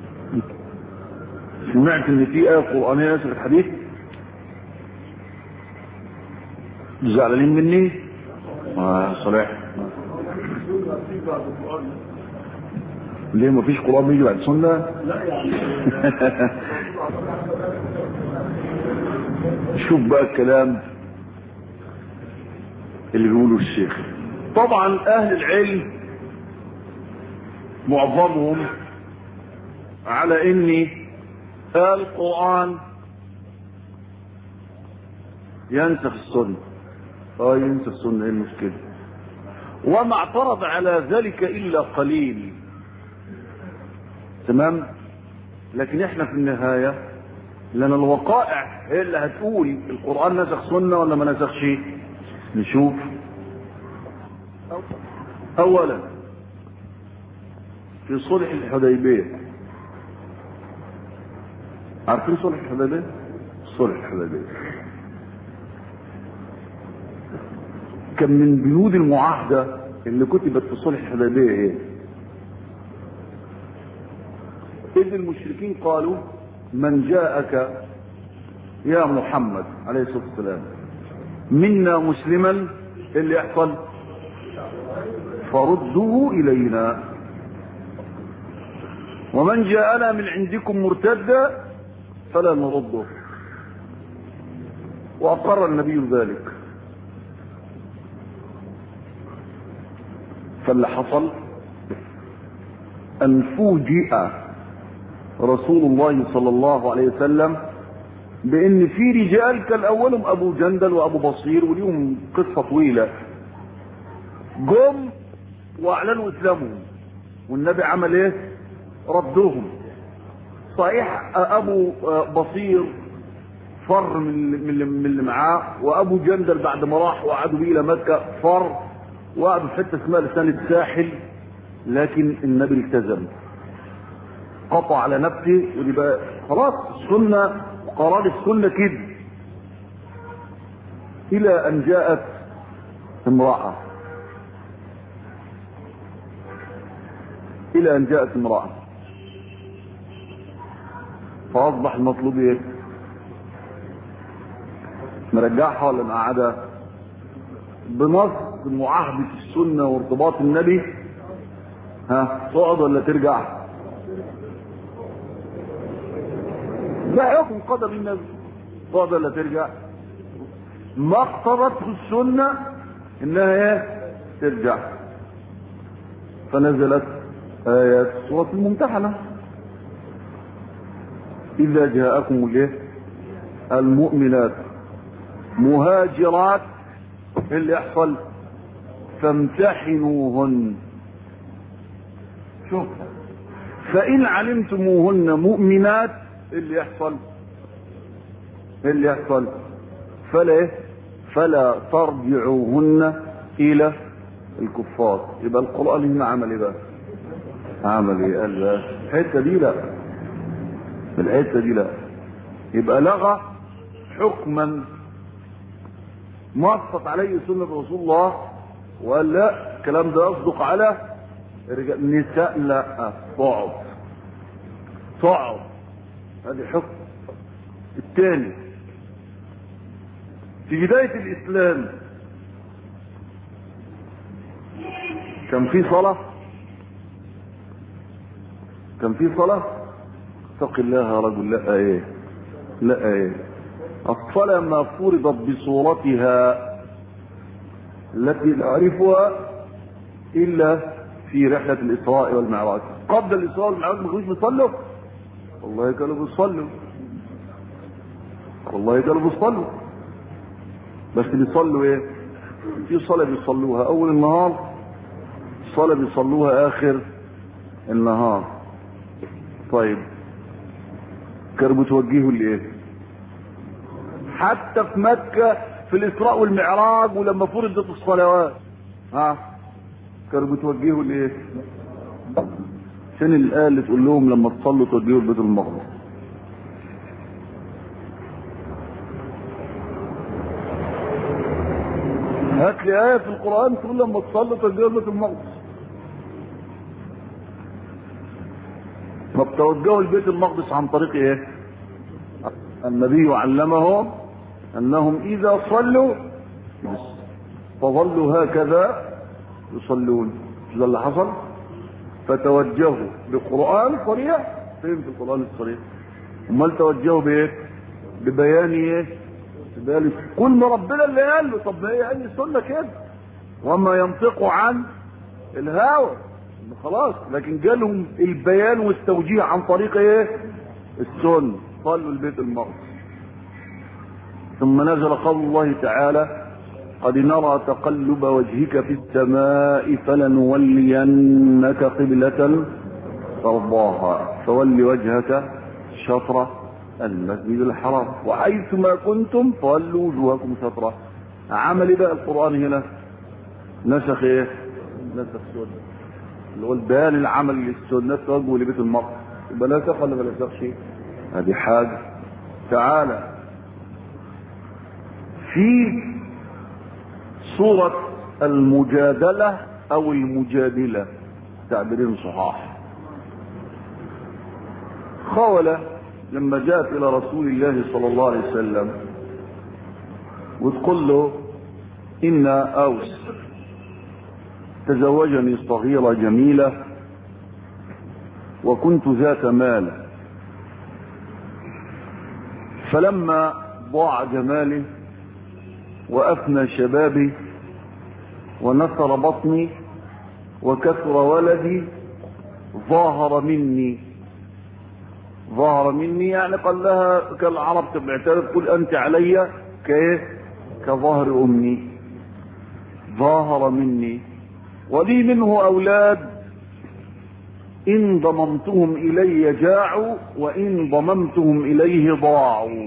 سمعت ان في ايه قرانيه نسخت حديث؟ زعلانين مني؟ اه صالح ليه ما فيش قرآن بيجي بعد سنة؟ لا يعني شوف بقى الكلام اللي بيقوله الشيخ. طبعا اهل العلم معظمهم على ان القرآن ينسخ السنة. اه ينسخ السنة، ايه المشكلة؟ وما اعترض على ذلك الا قليل. تمام؟ لكن احنا في النهاية لان الوقائع هي اللي هتقول القرآن نسخ سنة ولا ما نسخش. نشوف. اولا في صلح الحديبية، عارفين صلح الحديبية؟ صلح الحديبية كان من بنود المعاهدة اللي كتبت في صلح الحديبية ايه؟ إذ المشركين قالوا من جاءك يا محمد عليه الصلاة والسلام منا مسلما، اللي يحصل فرده إلينا، ومن جاءنا من عندكم مرتدا فلا نرده. وأقر النبي ذلك. فاللي حصل أن فوجئ رسول الله صلى الله عليه وسلم بأن في رجال كان أولهم أبو جندل وأبو بصير وليهم قصة طويلة جم وأعلنوا إسلامهم، والنبي عمل إيه؟ ردوهم. صحيح أبو بصير فر من اللي معاه، وأبو جندل بعد ما راح وقعدوا بيه إلى مكة فر وقعدوا في حتة اسمها لسان الساحل، لكن النبي التزم قطع على نفسه. ودي بقى خلاص السنة، قرار السنة كده. إلى أن جاءت امرأة إلى أن جاءت امرأة فأصبح المطلوب إيه؟ مرجعها ولا مقعدها؟ بنص معاهدة السنة وارتباط النبي، ها تقعد ولا ترجع؟ ده حكم قدر النبي، تقعد ولا ترجع؟ ما اقتضته السنة انها ايه؟ ترجع. فنزلت آيات سورة الممتحنة: إذا جاءكم الايه؟ المؤمنات مهاجرات، ايه اللي يحصل؟ فامتحنوهن. شوف، فإن علمتموهن مؤمنات، ايه اللي يحصل؟ ايه اللي يحصل؟ فلا ايه؟ فلا ترجعوهن الى الكفار. يبقى القرآن هنا عمل ايه بقى؟ عمل ايه؟ قال بقى الحته دي لا، الحته دي لا، يبقى لغى حكما نصت عليه سنة رسول الله، وقال لا الكلام ده يصدق على الرجال. نساء لا، تقعد تقعد. هذه حكم. الثاني، في بداية الإسلام كان في صلاة؟ كان في صلاة؟ اتق الله يا رجل. لا ايه، لا ايه. الصلاة ما فرضت بصورتها التي نعرفها إلا في رحلة الإسراء والمعراج. قبل الإسراء والمعراج ما كانوش بيصلوا؟ والله كانوا بيصلوا، والله كانوا بيصلوا، بس بيصلوا ايه؟ في صلاة بيصلوها أول النهار، صلاة بيصلوها آخر النهار. طيب كانوا بتوجهوا لإيه؟ حتى في مكة في الإسراء والمعراج ولما فرضت الصلوات، ها كانوا بتوجهوا لإيه؟ عشان الآية اللي تقول لهم لما تصلوا توجهوا لبيت المقدس. هات لي آية في القرآن تقول لما تصلوا توجهوا لبيت المقدس. ما بتوجهوا لبيت المقدس عن طريق ايه؟ النبي علمهم انهم اذا صلوا فظلوا هكذا يصلون. ده اللي حصل. فتوجهوا بقرآن صريح. فين في القرآن الصريح؟ امال توجهوا بايه؟ ببيان ايه؟ ببيان كل ربنا اللي قال له. طب ما هي قال السنه كده، وما ينطق عن الهوى، خلاص. لكن جالهم البيان والتوجيه عن طريق ايه؟ السنه. صلوا البيت المقدس. ثم نزل قول الله تعالى: قد نرى تقلب وجهك في السماء فلنولينك قبلة ترضاها فول وجهك شطر المسجد الحرام وحيث ما كنتم فولوا وجوهكم شطره. عمل بقى القرآن هنا؟ نسخ ايه؟ نسخ سنة، اللي هو البيان العمل للسنة توجهوا لبيت المقدس. يبقى نسخ ولا ما نسخش؟ هذه حاجة. تعالى في سورة المجادلة او المجادلة، تعبيرين صحاح. خولة لما جاءت الى رسول الله صلى الله عليه وسلم وتقول له: ان اوس تزوجني صغيرة جميلة وكنت ذات مال، فلما ضاع جمالي وأفنى شبابي ونثر بطني وكثر ولدي ظاهر مني. ظاهر مني يعني قال لها كالعرب تبعتها تقول: أنت علي كايه؟ كظهر أمي. ظاهر مني ولي منه أولاد إن ضممتهم إلي جاعوا وإن ضممتهم إليه ضاعوا.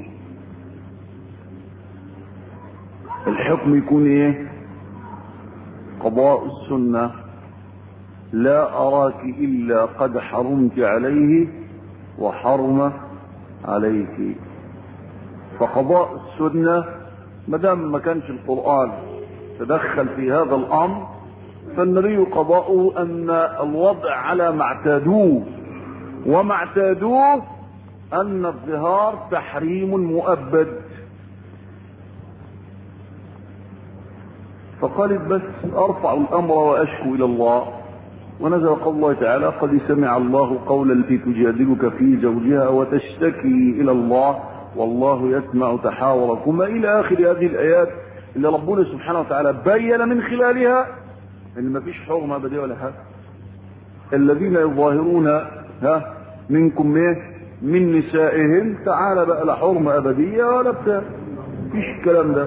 الحكم يكون إيه؟ قضاء السنة: لا أراك إلا قد حرمت عليه وحرم عليك. فقضاء السنة ما دام ما كانش القرآن تدخل في هذا الأمر، فالنبي قضاؤه أن الوضع على ما اعتادوه، وما اعتادوه أن الظهار تحريم مؤبد. فقالت بس أرفع الأمر وأشكو إلى الله، ونزل قول الله تعالى: قد سمع الله قول التي تجادلك في زوجها وتشتكي إلى الله والله يسمع تحاوركما، إلى آخر هذه الآيات اللي ربنا سبحانه وتعالى بين من خلالها ان ما فيش حرمة أبدية ولا حاجة. الذين يظاهرون ها منكم ايه من نسائهم، تعالى بقى لا حرمة أبدية ولا بتاع، مفيش الكلام ده.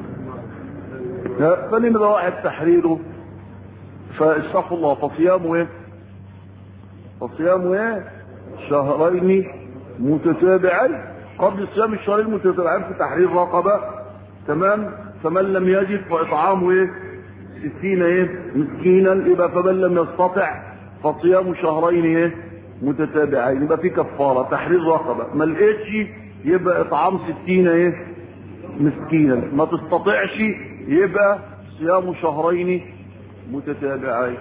فنمرة واحد تحريره، فاستغفر الله، فصيامه ايه؟ فصيامه ايه؟ شهرين متتابعين. قبل صيام الشهرين المتتابعين في تحرير رقبة، تمام؟ فمن لم يجد فإطعامه ايه؟ ستين ايه؟ مسكينا. يبقى فمن لم يستطع فصيام شهرين ايه؟ متتابعين، يبقى في كفارة تحرير رقبة. ما لقيتش يبقى إطعام ستين ايه؟ مسكينا. ما تستطيعش يبقى صيام شهرين متتابعين.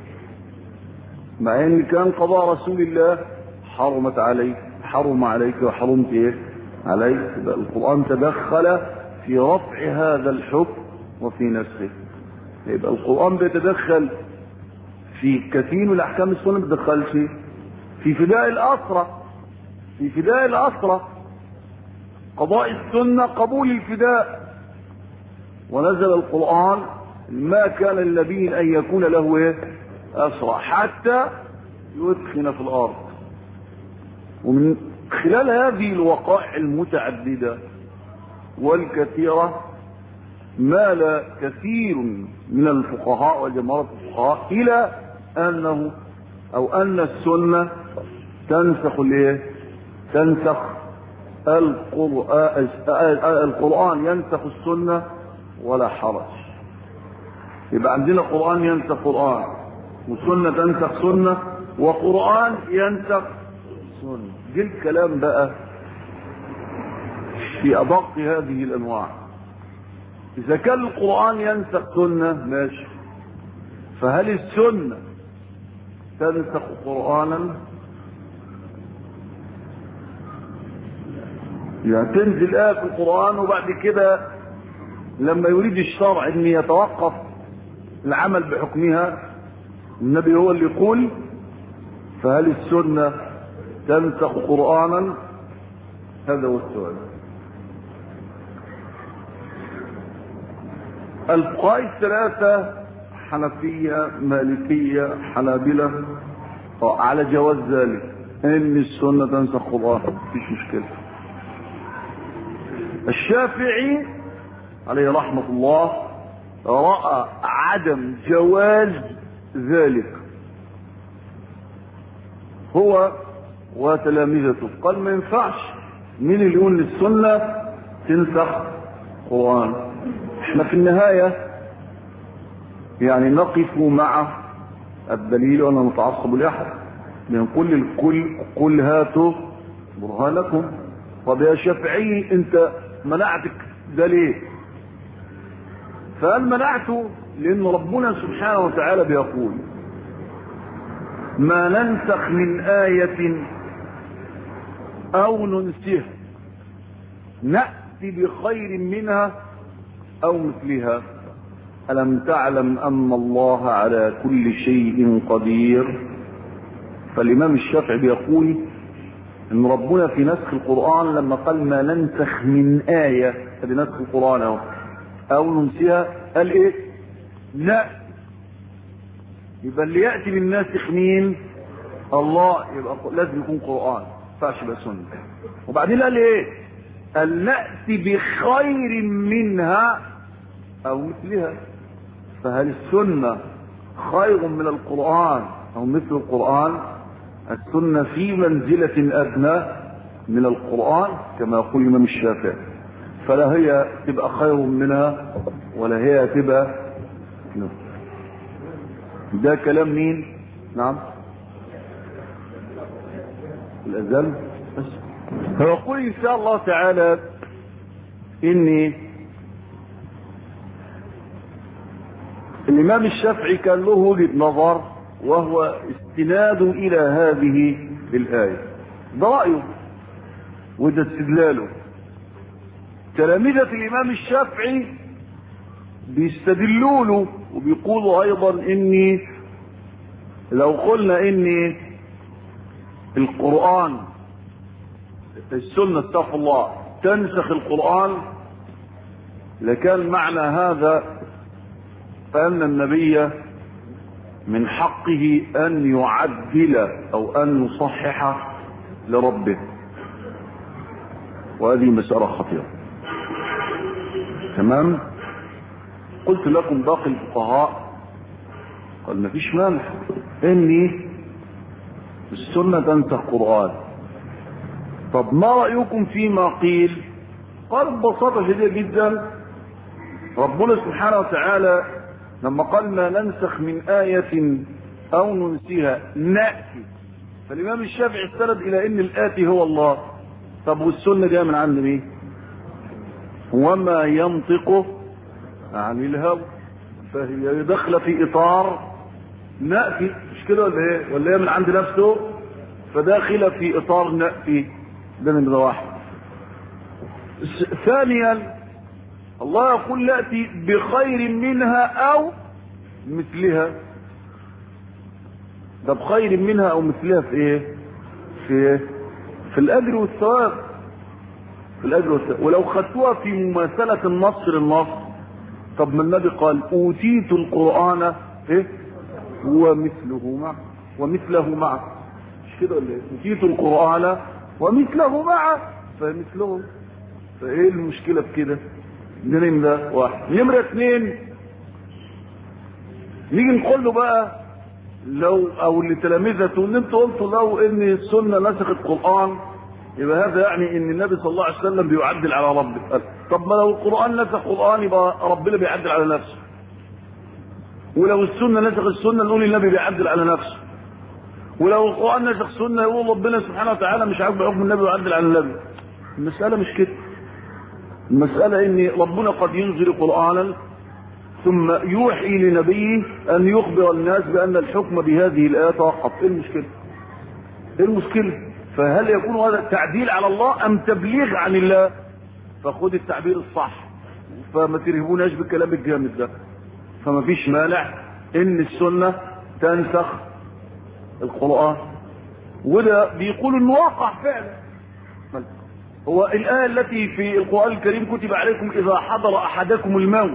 مع ان كان قضاء رسول الله حرمت عليك، حرم عليك وحرمت ايه عليك. يبقى القرآن تدخل في رفع هذا الحكم وفي نفسه. يبقى القرآن بيتدخل في كثير من الاحكام، السنة ما بتدخلش. في فداء الأسرى، في فداء الأسرى قضاء السنة قبول الفداء. ونزل القرآن: ما كان للنبي أن يكون له ايه أسرى حتى يدخن في الأرض. ومن خلال هذه الوقائع المتعددة والكثيرة مال كثير من الفقهاء وجماعة الفقهاء إلى أنه أو أن السنة تنسخ الايه؟ تنسخ القرآن. القرآن ينسخ السنة ولا حرج. يبقى عندنا قرآن ينسخ قرآن، وسنة تنسخ سنة، وقرآن ينسخ سنة. دي الكلام بقى في أدق هذه الأنواع. إذا كان القرآن ينسخ سنة ماشي، فهل السنة تنسخ قرآنا؟ يعني تنزل آية في القرآن وبعد كده لما يريد الشرع ان يتوقف العمل بحكمها النبي هو اللي يقول. فهل السنة تنسخ قرآنا؟ هذا هو السؤال. الفقهاء الثلاثة حنفية مالكية حنابلة على جواز ذلك، ان السنة تنسخ قرآن مفيش مشكلة. الشافعي عليه رحمة الله رأى عدم جواز ذلك هو وتلامذته، قال ما ينفعش. مين اللي يقول للسنة تنسخ قرآن؟ احنا في النهاية يعني نقف مع الدليل ولا نتعصب لأحد، بنقول للكل قل هاتوا برهانكم. طب يا شافعي انت منعتك ده ليه؟ فقال منعته لأن ربنا سبحانه وتعالى بيقول: ما ننسخ من آية أو ننسها نأتي بخير منها أو مثلها ألم تعلم أن الله على كل شيء قدير. فالإمام الشافعي بيقول إن ربنا في نسخ القرآن لما قال ما ننسخ من آية بنسخ القرآن أو, أو ننسها قال إيه؟ لا، يبقى اللي يأتي بالناسخ مين؟ الله. يبقى لازم يكون قرآن، فاش يبقى سنة. وبعدين قال إيه؟ قال نأتي بخير منها أو مثلها. فهل السنة خير من القرآن أو مثل القرآن؟ السنة في منزلة أدنى من القرآن كما يقول الإمام الشافعي، فلا هي تبقى خير منها ولا هي تبقى. ده كلام مين؟ نعم الأزل. فيقول إن شاء الله تعالى إني الإمام الشافعي كان له وجهة نظر، وهو استناد إلى هذه الآية. ده رأيه وده استدلاله. تلامذة الإمام الشافعي بيستدلوا له وبيقولوا أيضا إني لو قلنا إن القرآن السنة استغفر الله تنسخ القرآن، لكان معنى هذا أن النبي من حقه أن يعدل أو أن يصحح لربه، وهذه مسألة خطيرة. تمام. قلت لكم باقي الفقهاء قال ما فيش مانع إني السنة تنسخ القرآن. طب ما رأيكم فيما قيل؟ قال ببساطة شديدة جدا، ربنا سبحانه وتعالى لما قال ما ننسخ من آية أو ننسيها نأتي، فالإمام الشافعي استند إلى إن الآتي هو الله. طب والسنة جاية من عند مين؟ وما ينطق عن الهوى، فهي داخلة في إطار نأتي، مش كده ولا إيه؟ ولا هي من عند نفسه؟ فداخلة في إطار نأتي. ده من واحد. ثانيا الله يقول نأتي بخير منها أو مثلها. ده بخير منها أو مثلها في إيه؟ في إيه؟ في الأجر والثواب. في الأجر والثواب. ولو خدتوها في مماثلة النص للنص، طب ما النبي قال أوتيت القرآن إيه؟ ومثله معه ومثله معه، مش كده ولا إيه؟ أوتيت القرآن ومثله معه، فمثله، فإيه المشكلة بكده؟ ده نمرة واحد. نمرة اثنين، نيجي نقول له بقى لو او لتلامذته ان انتوا قلتوا لو ان السنه نسخت القران، يبقى هذا يعني ان النبي صلى الله عليه وسلم بيعدل على ربه. طب ما لو القران نسخ القران يبقى ربنا بيعدل على نفسه، ولو السنه نسخ السنه نقول النبي بيعدل على نفسه، ولو القران نسخ السنه يقول ربنا سبحانه وتعالى مش عاجبه حكم النبي ويعدل على النبي. المساله مش كده. المساله ان ربنا قد ينزل قرانا ثم يوحي لنبيه ان يخبر الناس بان الحكم بهذه الايه توقف. ايه المشكله؟ ايه المشكله؟ فهل يكون هذا تعديل على الله ام تبليغ عن الله؟ فخذ التعبير الصح، فما ترهبوناش بالكلام الجامد ده. فما فيش مانع ان السنه تنسخ القران، وده بيقول انه واقع فعلا. هو الايه التي في القران الكريم كتب عليكم اذا حضر احدكم الموت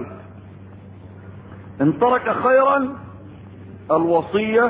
ان ترك خيرا الوصية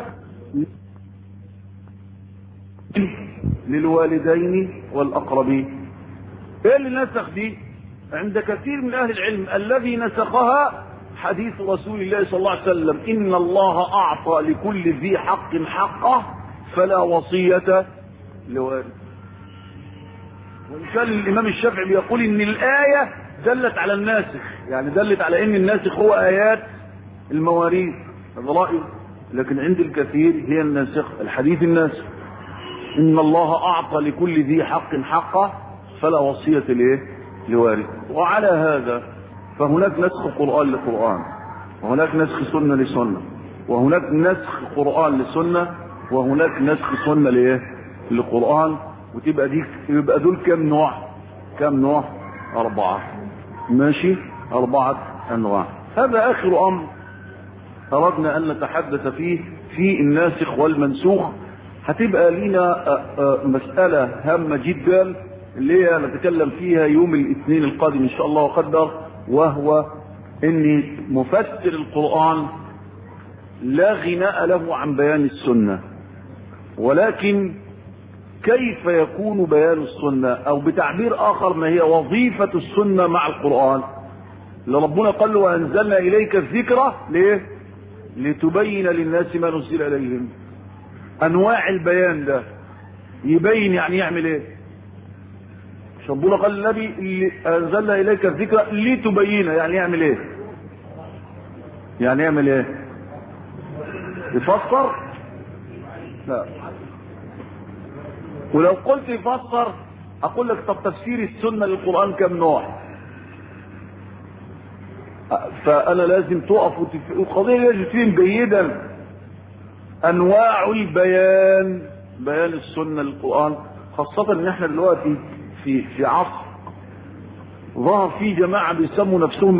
للوالدين والأقربين. ايه اللي نسخ دي؟ عند كثير من اهل العلم الذي نسخها حديث رسول الله صلى الله عليه وسلم ان الله اعطى لكل ذي حق حقه فلا وصية لوالد. وان كان الامام الشافعي بيقول ان الآية دلت على الناسخ، يعني دلت على ان الناسخ هو آيات المواريث، هذا رأيه. لكن عند الكثير هي الناسخ، الحديث الناسخ ان الله اعطى لكل ذي حق حقه فلا وصية لايه؟ لوارث. وعلى هذا فهناك نسخ قرآن لقرآن، وهناك نسخ سنة لسنة، وهناك نسخ قرآن لسنة، وهناك نسخ سنة لايه؟ لقرآن. وتبقى دي يبقى دول كم نوع؟ كم نوع؟ أربعة. ماشي؟ أربعة أنواع. هذا آخر أمر أردنا أن نتحدث فيه في الناسخ والمنسوخ. هتبقى لنا مسألة هامة جدا اللي هي نتكلم فيها يوم الاثنين القادم إن شاء الله وقدر، وهو أن مفسر القرآن لا غناء له عن بيان السنة، ولكن كيف يكون بيان السنة، أو بتعبير آخر ما هي وظيفة السنة مع القرآن. لربنا قال له وأنزلنا إليك الذكرى ليه؟ لتبين للناس ما نزل إليهم. أنواع البيان ده يبين يعني يعمل إيه؟ ربنا قال للنبي أنزلنا إليك الذكرى لتبين، يعني يعمل إيه؟ يعني يعمل إيه؟ يفسر؟ لا. ولو قلت يفسر أقول لك طب تفسير السنة للقرآن كم نوع؟ فأنا لازم تقف وتف... القضية لازم تفهم جيدا أنواع البيان، بيان السنة للقرآن، خاصة إن إحنا دلوقتي في في عصر ظهر فيه جماعة بيسموا نفسهم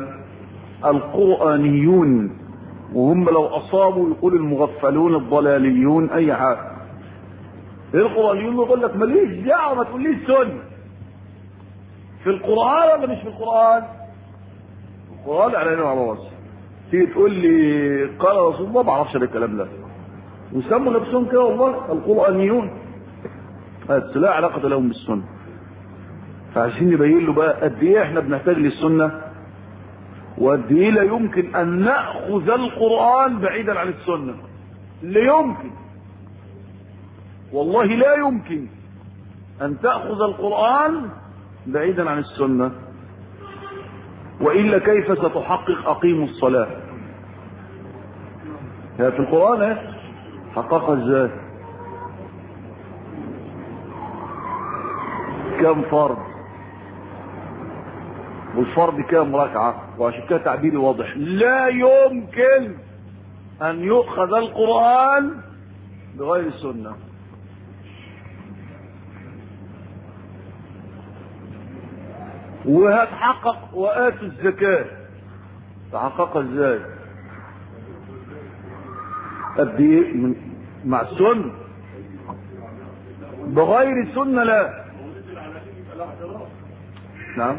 القرآنيون، وهم لو أصابوا يقول المغفلون الضلاليون أي حاجة. القرآنيون يقول لك ماليش دعوة ما تقوليش سنة، في القرآن ولا مش في القرآن؟ القرآن علينا وعلى راسي. تيجي تقول لي قال رسول الله، ما بعرفش الكلام ده، ويسموا نفسهم كده والله القرآنيون، بس لا علاقة لهم بالسنة. فعشان نبين له بقى قد ايه احنا بنحتاج للسنة، وقد ايه لا يمكن ان نأخذ القرآن بعيدا عن السنة. لا يمكن، والله لا يمكن ان تأخذ القرآن بعيدا عن السنة، وإلا كيف ستحقق أقيموا الصلاة؟ هي في القرآن ايه حققها ازاي؟ كم فرض؟ والفرض كام ركعة؟ وعشان كده تعبيري واضح، لا يمكن أن يؤخذ القرآن بغير السنة. وهتحقق وآتوا الزكاة، تحققها ازاي؟ قد ايه من مع السنة؟ بغير السنة لا. نعم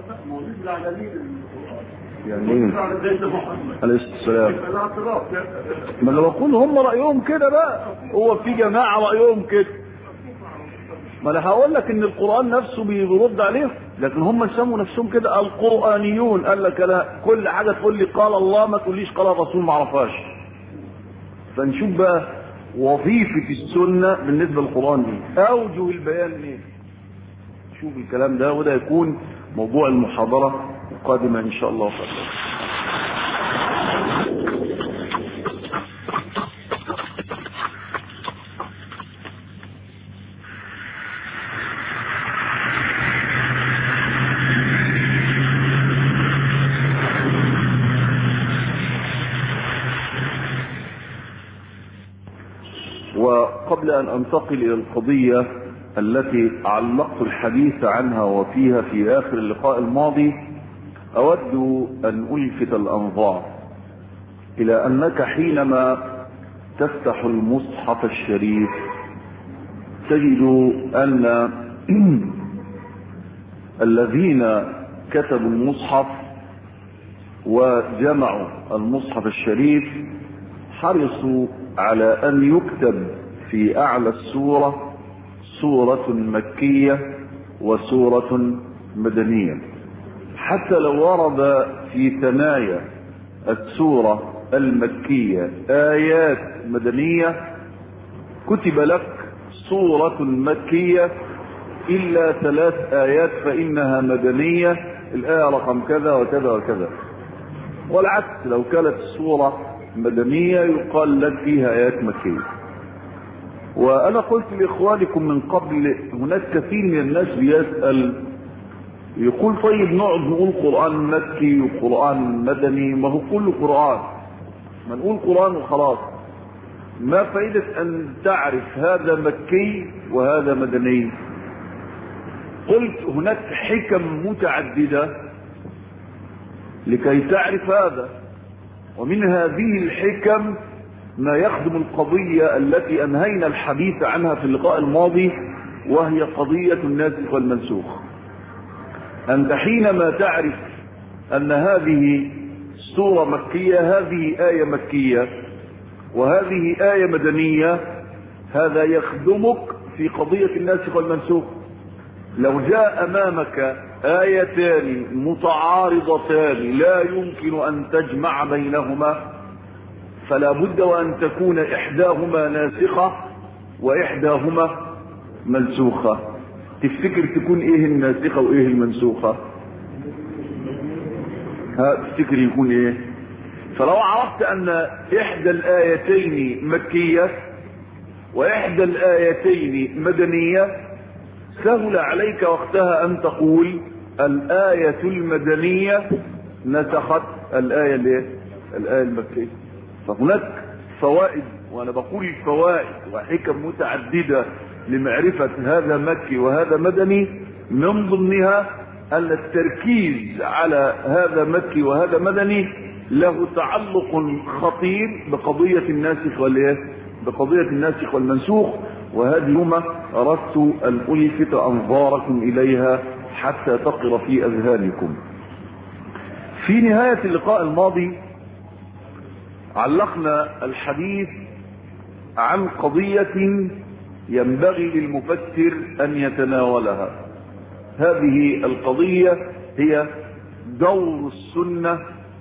يعني ايه؟ عليه السلام. ما انا بقول هم رأيهم كده بقى، هو في جماعة رأيهم كده، ما انا هقول لك ان القرآن نفسه بيرد عليه، لكن هم سموا نفسهم كده القرآنيون. قال لك لا، كل حاجة تقول لي قال الله ما تقوليش قال الرسول، ما اعرفهاش. فنشوف بقى وظيفة السنة بالنسبة للقرآن دي، اوجه البيان ايه. شوف الكلام ده، وده يكون موضوع المحاضرة القادمة ان شاء الله خير. وقبل أن أنتقل إلى القضية التي علقت الحديث عنها وفيها في آخر اللقاء الماضي، أود أن ألفت الأنظار إلى أنك حينما تفتح المصحف الشريف تجد أن الذين كتبوا المصحف وجمعوا المصحف الشريف حرصوا على أن يكتب في أعلى السورة سورة مكية وسورة مدنية، حتى لو ورد في ثنايا السورة المكية آيات مدنية كتب لك سورة مكية إلا ثلاث آيات فإنها مدنية، الآية رقم كذا وكذا وكذا. والعكس لو كانت السورة مدنية يقال لك فيها آيات مكية. وأنا قلت لإخوانكم من قبل هناك كثير من الناس بيسأل يقول طيب نقعد نقول قرآن مكي وقرآن مدني، ما هو كله قرآن، ما نقول قرآن وخلاص، ما فائدة أن تعرف هذا مكي وهذا مدني؟ قلت هناك حكم متعددة لكي تعرف هذا، ومن هذه الحكم ما يخدم القضية التي أنهينا الحديث عنها في اللقاء الماضي، وهي قضية الناسخ والمنسوخ. أنت حينما تعرف أن هذه سورة مكية، هذه آية مكية وهذه آية مدنية، هذا يخدمك في قضية الناسخ والمنسوخ. لو جاء أمامك آيتان متعارضتان لا يمكن أن تجمع بينهما، فلا بد وأن تكون إحداهما ناسخة وإحداهما منسوخة. تفتكر تكون إيه الناسخة وإيه المنسوخة؟ ها تفتكر يكون إيه؟ فلو عرفت أن إحدى الآيتين مكية وإحدى الآيتين مدنية، سهل عليك وقتها أن تقول الآية المدنية نسخت الآية الايه؟ الآية المكية. فهناك فوائد، وأنا بقول الفوائد وحكم متعددة لمعرفة هذا مكي وهذا مدني، من ضمنها أن التركيز على هذا مكي وهذا مدني له تعلق خطير بقضية الناسخ والإيه؟ بقضية الناسخ والمنسوخ، وهذه هما أردت أن ألفت أنظاركم إليها حتى تقر في أذهانكم. في نهاية اللقاء الماضي علقنا الحديث عن قضية ينبغي للمفسر أن يتناولها. هذه القضية هي دور السنة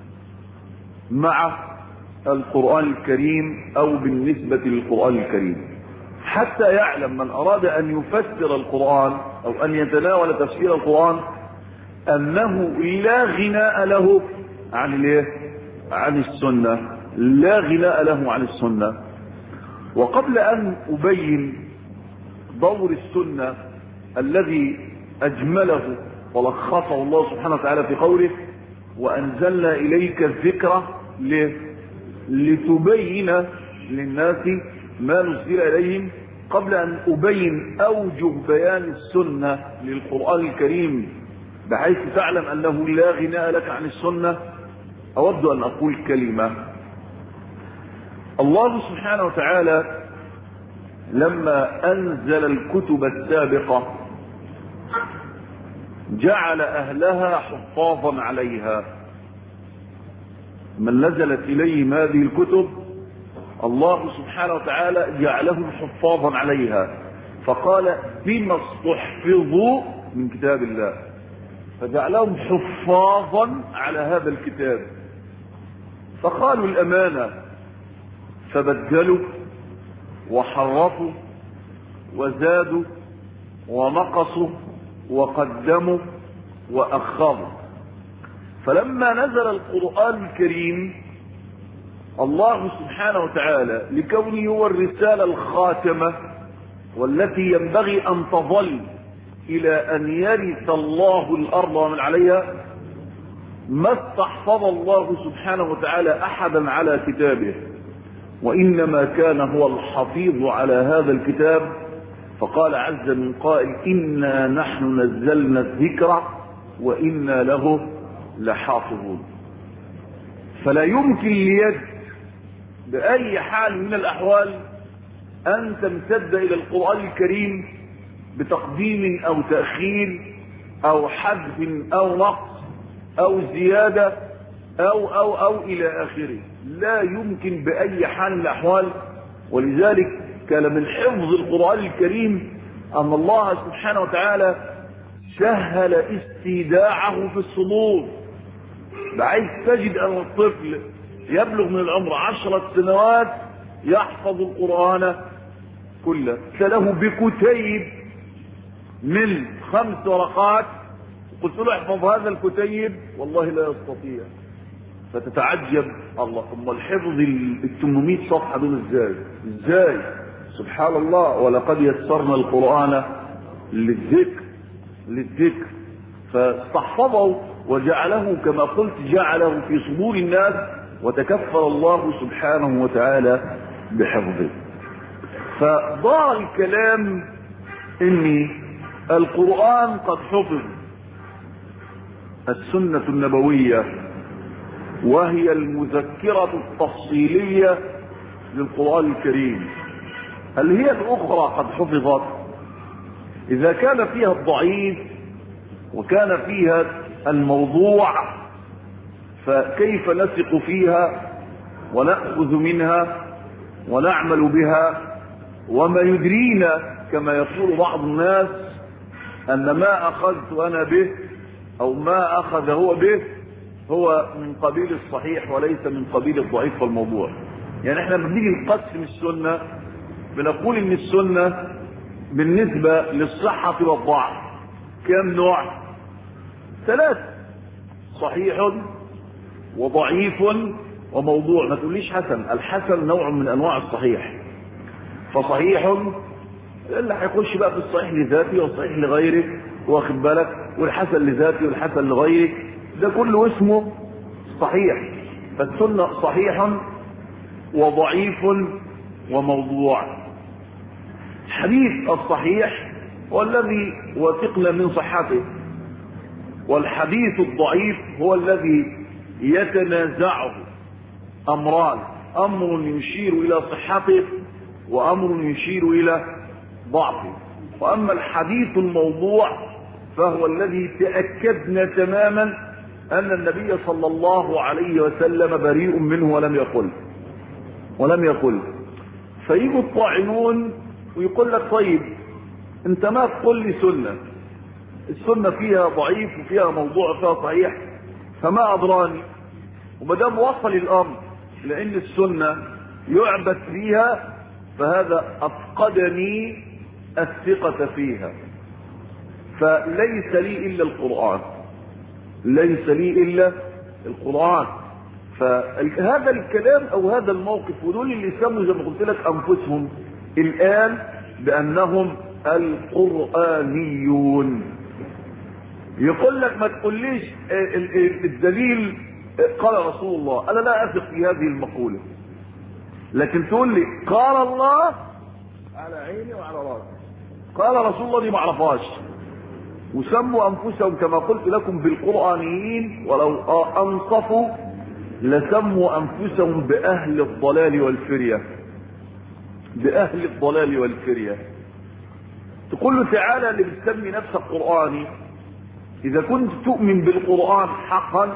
مع القرآن الكريم أو بالنسبة للقرآن الكريم، حتى يعلم من أراد أن يفسر القرآن أو أن يتناول تفسير القرآن أنه لا غناء له عن الايه؟ عن السنة، لا غناء له عن السنة. وقبل أن أبين دور السنة الذي أجمله ولخصه الله سبحانه وتعالى في قوله وأنزلنا إليك الذكر لتبين للناس ما نزل إليهم، قبل أن أبين أوجه بيان السنة للقرآن الكريم بحيث تعلم أنه لا غناء لك عن السنة، أود أن أقول كلمة. الله سبحانه وتعالى لما أنزل الكتب السابقة جعل أهلها حفاظا عليها. من نزلت إليهم هذه الكتب الله سبحانه وتعالى جعلهم حفاظا عليها، فقال بما استحفظوا من كتاب الله، فجعلهم حفاظا على هذا الكتاب. فقالوا الأمانة فبدلوا وحرفوا وزادوا ونقصوا وقدموا وأخروا. فلما نزل القرآن الكريم الله سبحانه وتعالى لكونه هو الرسالة الخاتمة والتي ينبغي أن تظل إلى أن يرث الله الأرض ومن عليها، ما استحفظ الله سبحانه وتعالى أحدا على كتابه، وإنما كان هو الحفيظ على هذا الكتاب. فقال عز من قائل إنا نحن نزلنا الذكر وإنا له لحافظون. فلا يمكن ليد بأي حال من الأحوال أن تمتد إلى القرآن الكريم بتقديم أو تأخير أو حذف أو نقص أو زيادة أو أو أو إلى آخره، لا يمكن بأي حال من الأحوال. ولذلك كان من حفظ القرآن الكريم أن الله سبحانه وتعالى سهل استيداعه في الصدور، بحيث تجد أن الطفل يبلغ من العمر عشرة سنوات يحفظ القرآن كله، فله بكتيب من خمس ورقات قلت له احفظ هذا الكتيب والله لا يستطيع. فتتعجب الله، ثم الحفظ ال ثمانمائة صفحة دول ازاي ازاي سبحان الله. ولقد يسرنا القرآن للذكر للذكر فاستحفظه وجعله كما قلت جعله في صدور الناس، وتكفل الله سبحانه وتعالى بحفظه. فضاع الكلام ان القرآن قد حفظ، السنة النبوية وهي المذكرة التفصيلية للقرآن الكريم، هل هي الأخرى قد حفظت؟ إذا كان فيها الضعيف وكان فيها الموضوع فكيف نثق فيها ونأخذ منها ونعمل بها؟ وما يدرينا كما يقول بعض الناس أن ما أخذت أنا به أو ما أخذ هو به هو من قبيل الصحيح وليس من قبيل الضعيف والموضوع. يعني احنا بنيجي نقسم السنة بنقول ان السنة بالنسبة للصحة والضعف كم نوع؟ ثلاث: صحيح وضعيف وموضوع. ما تقوليش حسن، الحسن نوع من انواع الصحيح. فصحيح اللي هيخش بقى في الصحيح لذاته والصحيح لغيره، واخد بالك، والحسن لذاته والحسن لغيره، ده كله اسمه صحيح، فالسنة صحيح وضعيف وموضوع. الحديث الصحيح هو الذي وثقنا من صحته، والحديث الضعيف هو الذي يتنازعه أمران، أمر يشير إلى صحته وأمر يشير إلى ضعفه. وأما الحديث الموضوع فهو الذي تأكدنا تماما أن النبي صلى الله عليه وسلم بريء منه ولم يقل ولم يقل فيجوا الطاعنون ويقول لك طيب انت ما تقول لي سنة، السنة فيها ضعيف وفيها موضوع فيها صحيح، فما أدراني. ومدام وصل الأمر لأن السنة يعبث فيها فهذا أفقدني الثقة فيها، فليس لي إلا القرآن، ليس لي إلا القرآن. فهذا الكلام أو هذا الموقف ودول اللي سموا زي ما قلت لك أنفسهم الآن بأنهم القرآنيون. يقول لك ما تقوليش الدليل قال رسول الله، أنا لا أثق في هذه المقولة، لكن تقول لي قال الله على عيني وعلى راسي، قال رسول الله دي ما اعرفهاش. وسموا أنفسهم كما قلت لكم بالقرآنيين، ولو أنصفوا لسموا أنفسهم بأهل الضلال والفرية، بأهل الضلال والفرية. تقول له تعالى اللي بتسمي نفسك قرآني، إذا كنت تؤمن بالقرآن حقا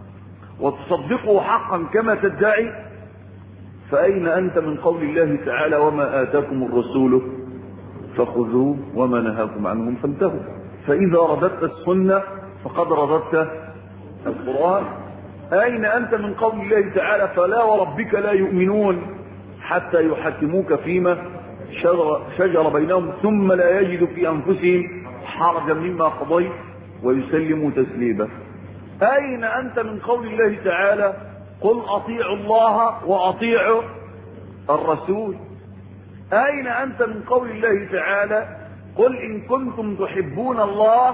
وتصدقه حقا كما تدعي، فأين أنت من قول الله تعالى وما آتاكم الرسول فخذوه وما نهاكم عنهم فانتهوا؟ فإذا رددت السنة فقد رددت القرآن. أين أنت من قول الله تعالى فلا وربك لا يؤمنون حتى يحكموك فيما شجر, شجر بينهم ثم لا يجدوا في أنفسهم حرجا مما قضيت ويسلموا تسليما؟ أين أنت من قول الله تعالى قل أطيعوا الله وأطيعوا الرسول؟ أين أنت من قول الله تعالى قل إن كنتم تحبون الله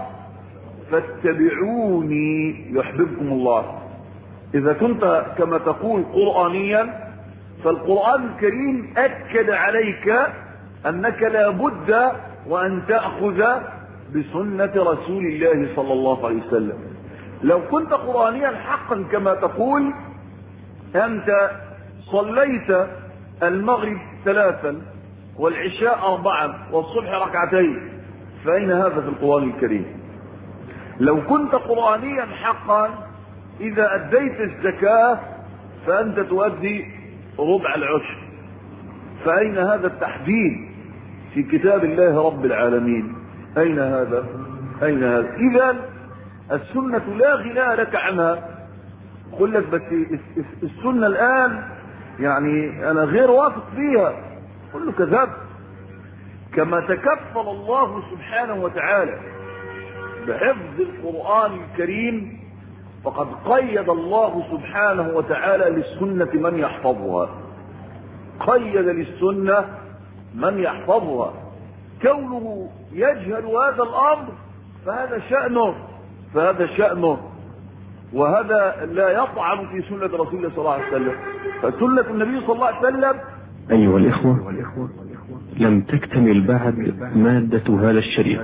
فاتبعوني يحببكم الله؟ إذا كنت كما تقول قرآنيا فالقرآن الكريم أكد عليك أنك لا بد وأن تأخذ بسنة رسول الله صلى الله عليه وسلم. لو كنت قرآنيا حقا كما تقول أنت صليت المغرب ثلاثا والعشاء أربعا والصبح ركعتين، فأين هذا في القرآن الكريم؟ لو كنت قرآنيا حقا إذا أديت الزكاة فأنت تؤدي ربع العشر، فأين هذا التحديد في كتاب الله رب العالمين؟ أين هذا؟ أين هذا؟ إذا السنة لا غنى لك عنها. قل لك بس السنة الآن يعني أنا غير واثق فيها، قل له كذب. كما تكفل الله سبحانه وتعالى بحفظ القرآن الكريم فقد قيد الله سبحانه وتعالى للسنة من يحفظها، قيد للسنة من يحفظها. كونه يجهل هذا الأمر فهذا شأنه، فهذا شأنه، وهذا لا يطعن في سنة رسول الله صلى الله عليه وسلم. فسنة النبي صلى الله عليه وسلم. أيها الإخوة، لم تكتمل بعد مادة هذا الشريط،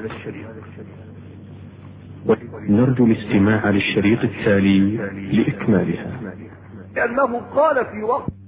ونرجو الاستماع للشريط التالي لإكمالها. لأنه قال في وقت